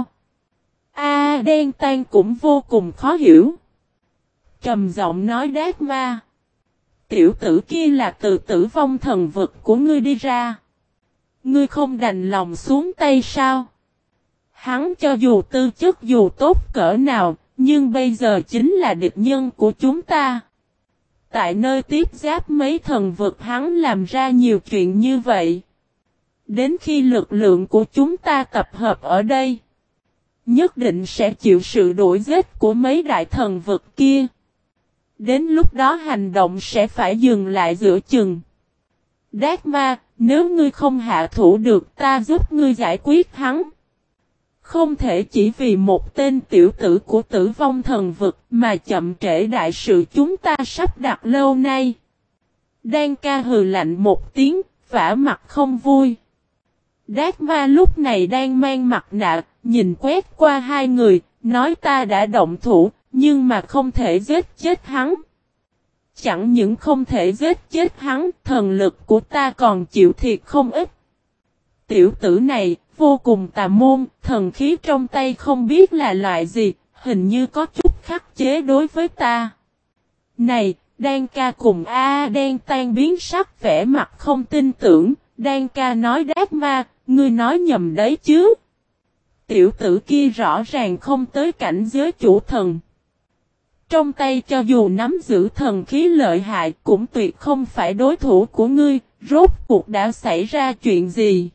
Đen Tan cũng vô cùng khó hiểu. Trầm giọng nói Đát Ma. Tiểu tử kia là từ tử vong thần vực của ngươi đi ra. Ngươi không đành lòng xuống tay sao? Hắn cho dù tư chất dù tốt cỡ nào, nhưng bây giờ chính là địch nhân của chúng ta. Tại nơi tiếp giáp mấy thần vực hắn làm ra nhiều chuyện như vậy. Đến khi lực lượng của chúng ta tập hợp ở đây, nhất định sẽ chịu sự đuổi giết của mấy đại thần vực kia. Đến lúc đó hành động sẽ phải dừng lại giữa chừng. Đát Ma, nếu ngươi không hạ thủ được ta giúp ngươi giải quyết hắn. Không thể chỉ vì một tên tiểu tử của Tử Vong thần vực mà chậm trễ đại sự chúng ta sắp đặt lâu nay. Đan ca hừ lạnh một tiếng, vả mặt không vui. Đát Ma lúc này đang mang mặt nạ, nhìn quét qua hai người, nói ta đã động thủ, nhưng mà không thể giết chết hắn. Chẳng những không thể giết chết hắn, thần lực của ta còn chịu thiệt không ít. Tiểu tử này, vô cùng tà môn, thần khí trong tay không biết là loại gì, hình như có chút khắc chế đối với ta. Này, Đan ca cùng Đan tan biến sắc vẻ mặt không tin tưởng, Đan ca nói Đát Ma, ngươi nói nhầm đấy chứ. Tiểu tử kia rõ ràng không tới cảnh giới chủ thần. Trong tay cho dù nắm giữ thần khí lợi hại cũng tuyệt không phải đối thủ của ngươi, rốt cuộc đã xảy ra chuyện gì?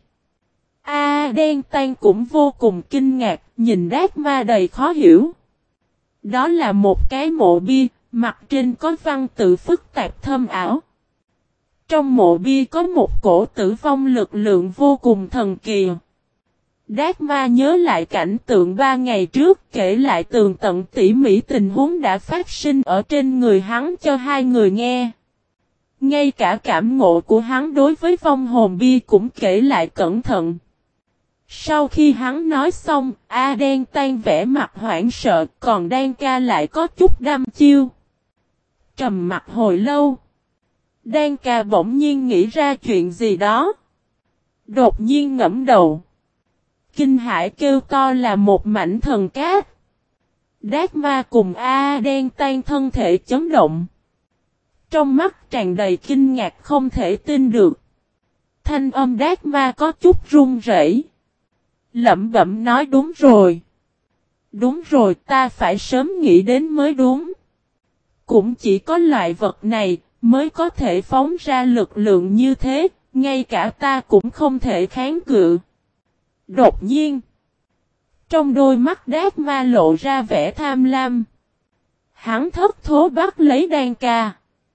Đen Tan cũng vô cùng kinh ngạc, nhìn Đát Ma đầy khó hiểu. Đó là một cái mộ bia, mặt trên có văn tự phức tạp thâm ảo. Trong mộ bia có một cổ tử vong lực lượng vô cùng thần kỳ. Đát Ma nhớ lại cảnh tượng 3 ngày trước, kể lại tường tận tỉ mỉ tình huống đã phát sinh ở trên người hắn cho hai người nghe. Ngay cả cảm ngộ của hắn đối với vong hồn bia cũng kể lại cẩn thận. Sau khi hắn nói xong, Đen Tan vẻ mặt hoảng sợ, còn Đan ca lại có chút đăm chiêu. Trầm mặt hồi lâu. Đan ca bỗng nhiên nghĩ ra chuyện gì đó. Đột nhiên ngẫm đầu. Kinh hãi kêu to là một mảnh thần cát. Đát Ma cùng Đen Tan thân thể chấn động. Trong mắt tràn đầy kinh ngạc không thể tin được. Thanh âm Đát Ma có chút run rẩy. Lẩm bẩm nói đúng rồi. Đúng rồi, ta phải sớm nghĩ đến mới đúng. Cũng chỉ có loại vật này mới có thể phóng ra lực lượng như thế, ngay cả ta cũng không thể kháng cự. Đột nhiên, trong đôi mắt Đát Ma lộ ra vẻ tham lam. Hắn thất thố bắt lấy Đan ca.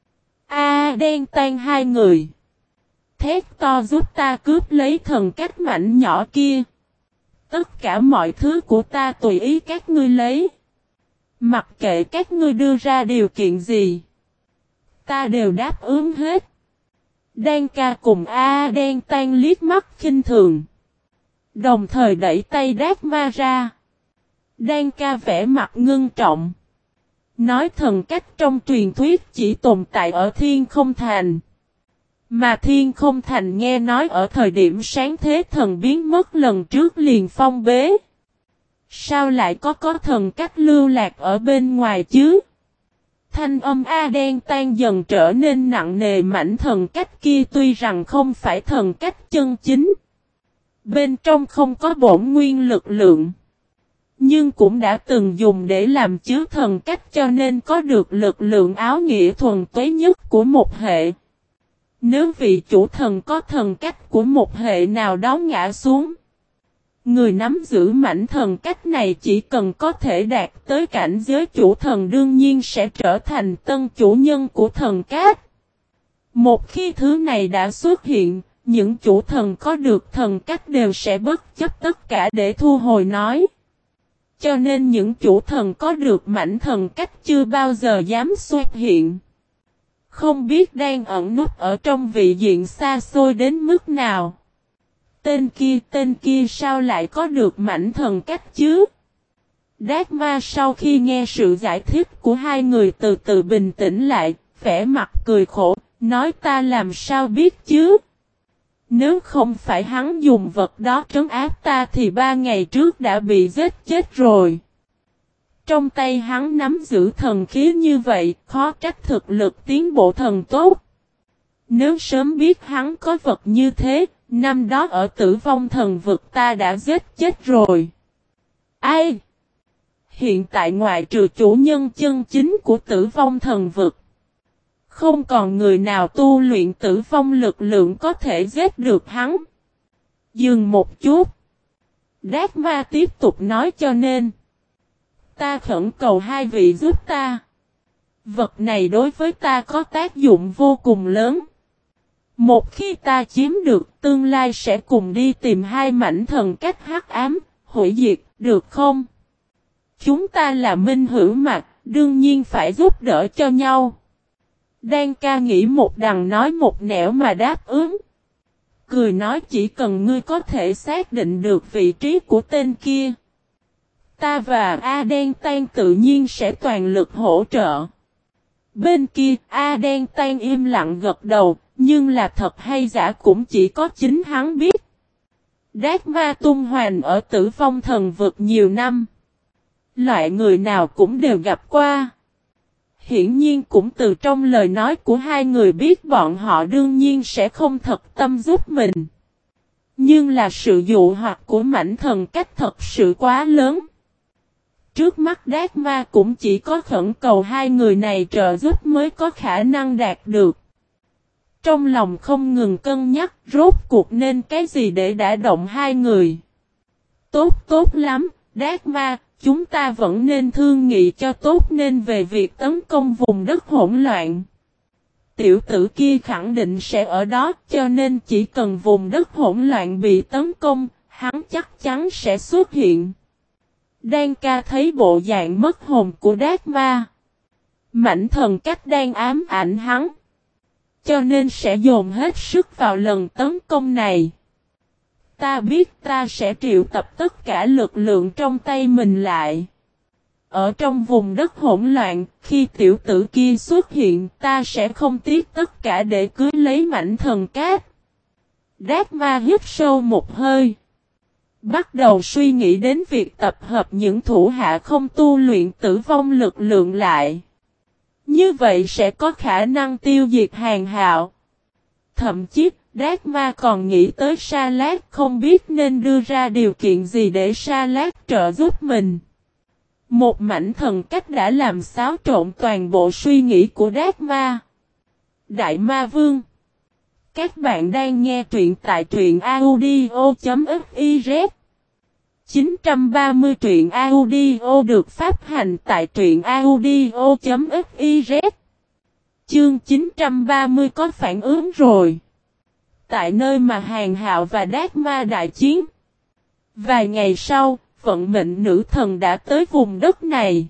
Đen Tan hai người. Thét to giúp ta cướp lấy thần cách mảnh nhỏ kia. Tất cả mọi thứ của ta tùy ý các ngươi lấy. Mặc kệ các ngươi đưa ra điều kiện gì, ta đều đáp ứng hết. Đan ca cùng Đen Tan liếc mắt khinh thường. Đồng thời đẩy tay Đát Ma ra. Đan ca vẻ mặt ngưng trọng. Nói thần cách trong truyền thuyết chỉ tồn tại ở Thiên Không Thành. Mà Thiên Không Thành nghe nói ở thời điểm sáng thế thần biến mất lần trước liền phong bế. Sao lại có thần cách lưu lạc ở bên ngoài chứ? Thanh âm Đen Tan dần trở nên nặng nề, mảnh thần cách kia tuy rằng không phải thần cách chân chính. Bên trong không có bổn nguyên lực lượng. Nhưng cũng đã từng dùng để làm chứa thần cách cho nên có được lực lượng áo nghĩa thuần túy nhất của một hệ. Nếu vị chủ thần có thần cách của một hệ nào đó ngã xuống, người nắm giữ mảnh thần cách này chỉ cần có thể đạt tới cảnh giới chủ thần đương nhiên sẽ trở thành tân chủ nhân của thần cách. Một khi thứ này đã xuất hiện, những chủ thần có được thần cách đều sẽ bất chấp tất cả để thu hồi nói. Cho nên những chủ thần có được mảnh thần cách chưa bao giờ dám xuất hiện. Không biết đang ẩn núp ở trong vị diện xa xôi đến mức nào. Tên kia sao lại có được mảnh thần cách chứ? Đát Ma sau khi nghe sự giải thích của hai người từ từ bình tĩnh lại, vẻ mặt cười khổ, nói ta làm sao biết chứ? Nếu không phải hắn dùng vật đó trấn áp ta thì 3 ngày trước đã bị giết chết rồi. Trong tay hắn nắm giữ thần khí như vậy, khó trách thực lực tiến bộ thần tốt. Nếu sớm biết hắn có vật như thế, năm đó ở Tử Vong thần vực ta đã giết chết rồi. Ai? Hiện tại ngoại trừ chủ nhân chân chính của Tử Vong thần vực, không còn người nào tu luyện tử vong lực lượng có thể giết được hắn. Dừng một chút. Đát Ma tiếp tục nói cho nên. Ta khẩn cầu hai vị giúp ta. Vật này đối với ta có tác dụng vô cùng lớn. Một khi ta chiếm được, tương lai sẽ cùng đi tìm hai mảnh thần cách hắc ám, hủy diệt, được không? Chúng ta là minh hữu mặt, đương nhiên phải giúp đỡ cho nhau. Đan ca nghĩ một đằng nói một nẻo mà đáp ứng. Cười nói chỉ cần ngươi có thể xác định được vị trí của tên kia. Ta và A Đen Tan tự nhiên sẽ toàn lực hỗ trợ. Bên kia A Đen Tan im lặng gật đầu, nhưng là thật hay giả cũng chỉ có chính hắn biết. Đát Ma tung hoành ở Tử Vong Thần Vực nhiều năm. Loại người nào cũng đều gặp qua. Hiển nhiên cũng từ trong lời nói của hai người biết bọn họ đương nhiên sẽ không thật tâm giúp mình. Nhưng là sự dụ hoặc của mảnh thần cách thật sự quá lớn. Trước mắt Đát Ma cũng chỉ có khẩn cầu hai người này trợ giúp mới có khả năng đạt được. Trong lòng không ngừng cân nhắc rốt cuộc nên cái gì để đả động hai người. Tốt lắm, Đát Ma, chúng ta vẫn nên thương nghị cho tốt nên về việc tấn công vùng đất hỗn loạn. Tiểu tử kia khẳng định sẽ ở đó cho nên chỉ cần vùng đất hỗn loạn bị tấn công, hắn chắc chắn sẽ xuất hiện. Đan ca thấy bộ dạng mất hồn của Đát Ma. Mảnh thần cách đang ám ảnh hắn. Cho nên sẽ dồn hết sức vào lần tấn công này. Ta biết ta sẽ triệu tập tất cả lực lượng trong tay mình lại. Ở trong vùng đất hỗn loạn, khi tiểu tử kia xuất hiện ta sẽ không tiếc tất cả để cưới lấy mảnh thần cát. Đát Ma hít sâu một hơi. Bắt đầu suy nghĩ đến việc tập hợp những thủ hạ không tu luyện tử vong lực lượng lại. Như vậy sẽ có khả năng tiêu diệt Hàn Hạo. Thậm chí, Đát Ma còn nghĩ tới Sa Lát không biết nên đưa ra điều kiện gì để Sa Lát trợ giúp mình. Một mảnh thần cách đã làm xáo trộn toàn bộ suy nghĩ của Đát Ma. Đại Ma Vương. Các bạn đang nghe truyện tại truyện audio.fiz 930 truyện audio được phát hành tại truyện audio.fiz. Chương 930 có phản ứng rồi. Tại nơi mà Hàn Hạo và Đát Ma đại chiến. Vài ngày sau, vận mệnh nữ thần đã tới vùng đất này.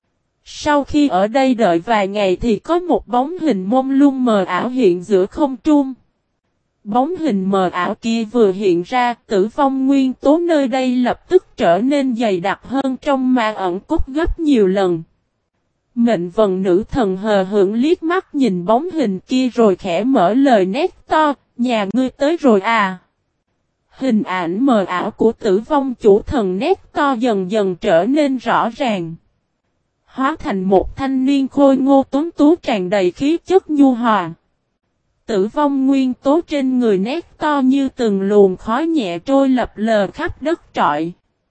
Sau khi ở đây đợi vài ngày thì có một bóng hình mông lung mờ ảo hiện giữa không trung. Bóng hình mờ ảo kia vừa hiện ra, tử vong nguyên tố nơi đây lập tức trở nên dày đặc hơn trong ma ẩn cốt gấp nhiều lần. Mệnh vần nữ thần hờ hững liếc mắt nhìn bóng hình kia rồi khẽ mở lời nét to, nhà ngươi tới rồi à. Hình ảnh mờ ảo của tử vong chủ thần nét to dần dần trở nên rõ ràng. Hóa thành một thanh niên khôi ngô tuấn tú tràn đầy khí chất nhu hòa. Tử vong nguyên tố trên người nét to như từng luồng khói nhẹ trôi lập lờ khắp đất trọi.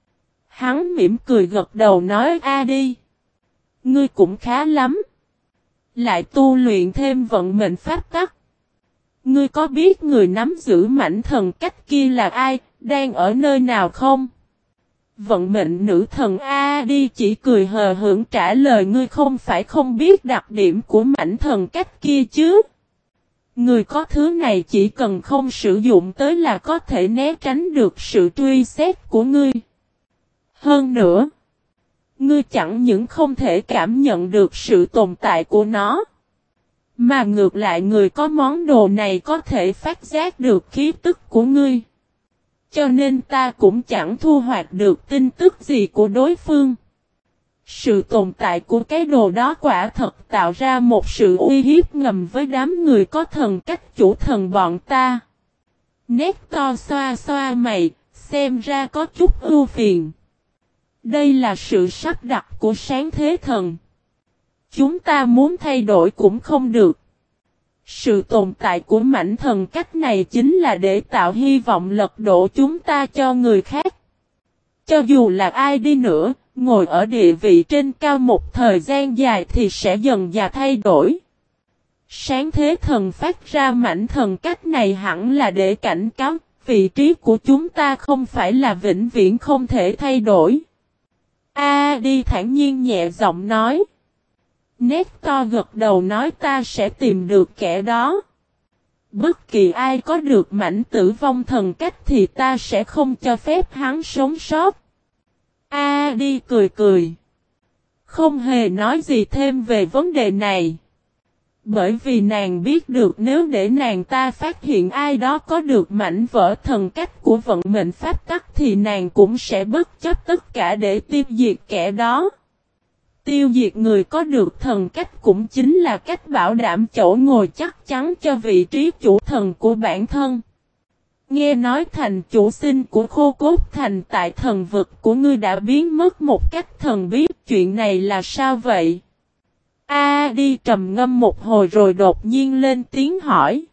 Hắn mỉm cười gật đầu nói a đi. Ngươi cũng khá lắm. Lại tu luyện thêm vận mệnh pháp tắc. Ngươi có biết người nắm giữ mảnh thần cách kia là ai, đang ở nơi nào không? Vận mệnh nữ thần A đi chỉ cười hờ hững trả lời ngươi không phải không biết đặc điểm của mảnh thần cách kia chứ. Người có thứ này chỉ cần không sử dụng tới là có thể né tránh được sự truy xét của ngươi. Hơn nữa, ngươi chẳng những không thể cảm nhận được sự tồn tại của nó, mà ngược lại người có món đồ này có thể phát giác được khí tức của ngươi. Cho nên ta cũng chẳng thu hoạch được tin tức gì của đối phương. Sự tồn tại của cái đồ đó quả thật tạo ra một sự uy hiếp ngầm với đám người có thần cách chủ thần bọn ta. Nét to xoa xoa mày, xem ra có chút ưu phiền. Đây là sự sắp đặt của sáng thế thần. Chúng ta muốn thay đổi cũng không được. Sự tồn tại của mảnh thần cách này chính là để tạo hy vọng lật đổ chúng ta cho người khác. Cho dù là ai đi nữa, ngồi ở địa vị trên cao một thời gian dài thì sẽ dần dà thay đổi. Sáng thế thần phát ra mảnh thần cách này hẳn là để cảnh cáo, vị trí của chúng ta không phải là vĩnh viễn không thể thay đổi. A.D thản nhiên nhẹ giọng nói. Nector gật đầu nói ta sẽ tìm được kẻ đó. Bất kỳ ai có được mảnh tử vong thần cách thì ta sẽ không cho phép hắn sống sót. A.D cười cười. Không hề nói gì thêm về vấn đề này. Bởi vì nàng biết được nếu để nàng ta phát hiện ai đó có được mảnh vỡ thần cách của vận mệnh pháp tắc thì nàng cũng sẽ bất chấp tất cả để tiêu diệt kẻ đó. Tiêu diệt người có được thần cách cũng chính là cách bảo đảm chỗ ngồi chắc chắn cho vị trí chủ thần của bản thân. Nghe nói thành chủ sinh của Khô Cốt Thành tại thần vực của ngươi đã biến mất một cách thần bí, chuyện này là sao vậy? A.D trầm ngâm một hồi rồi đột nhiên lên tiếng hỏi.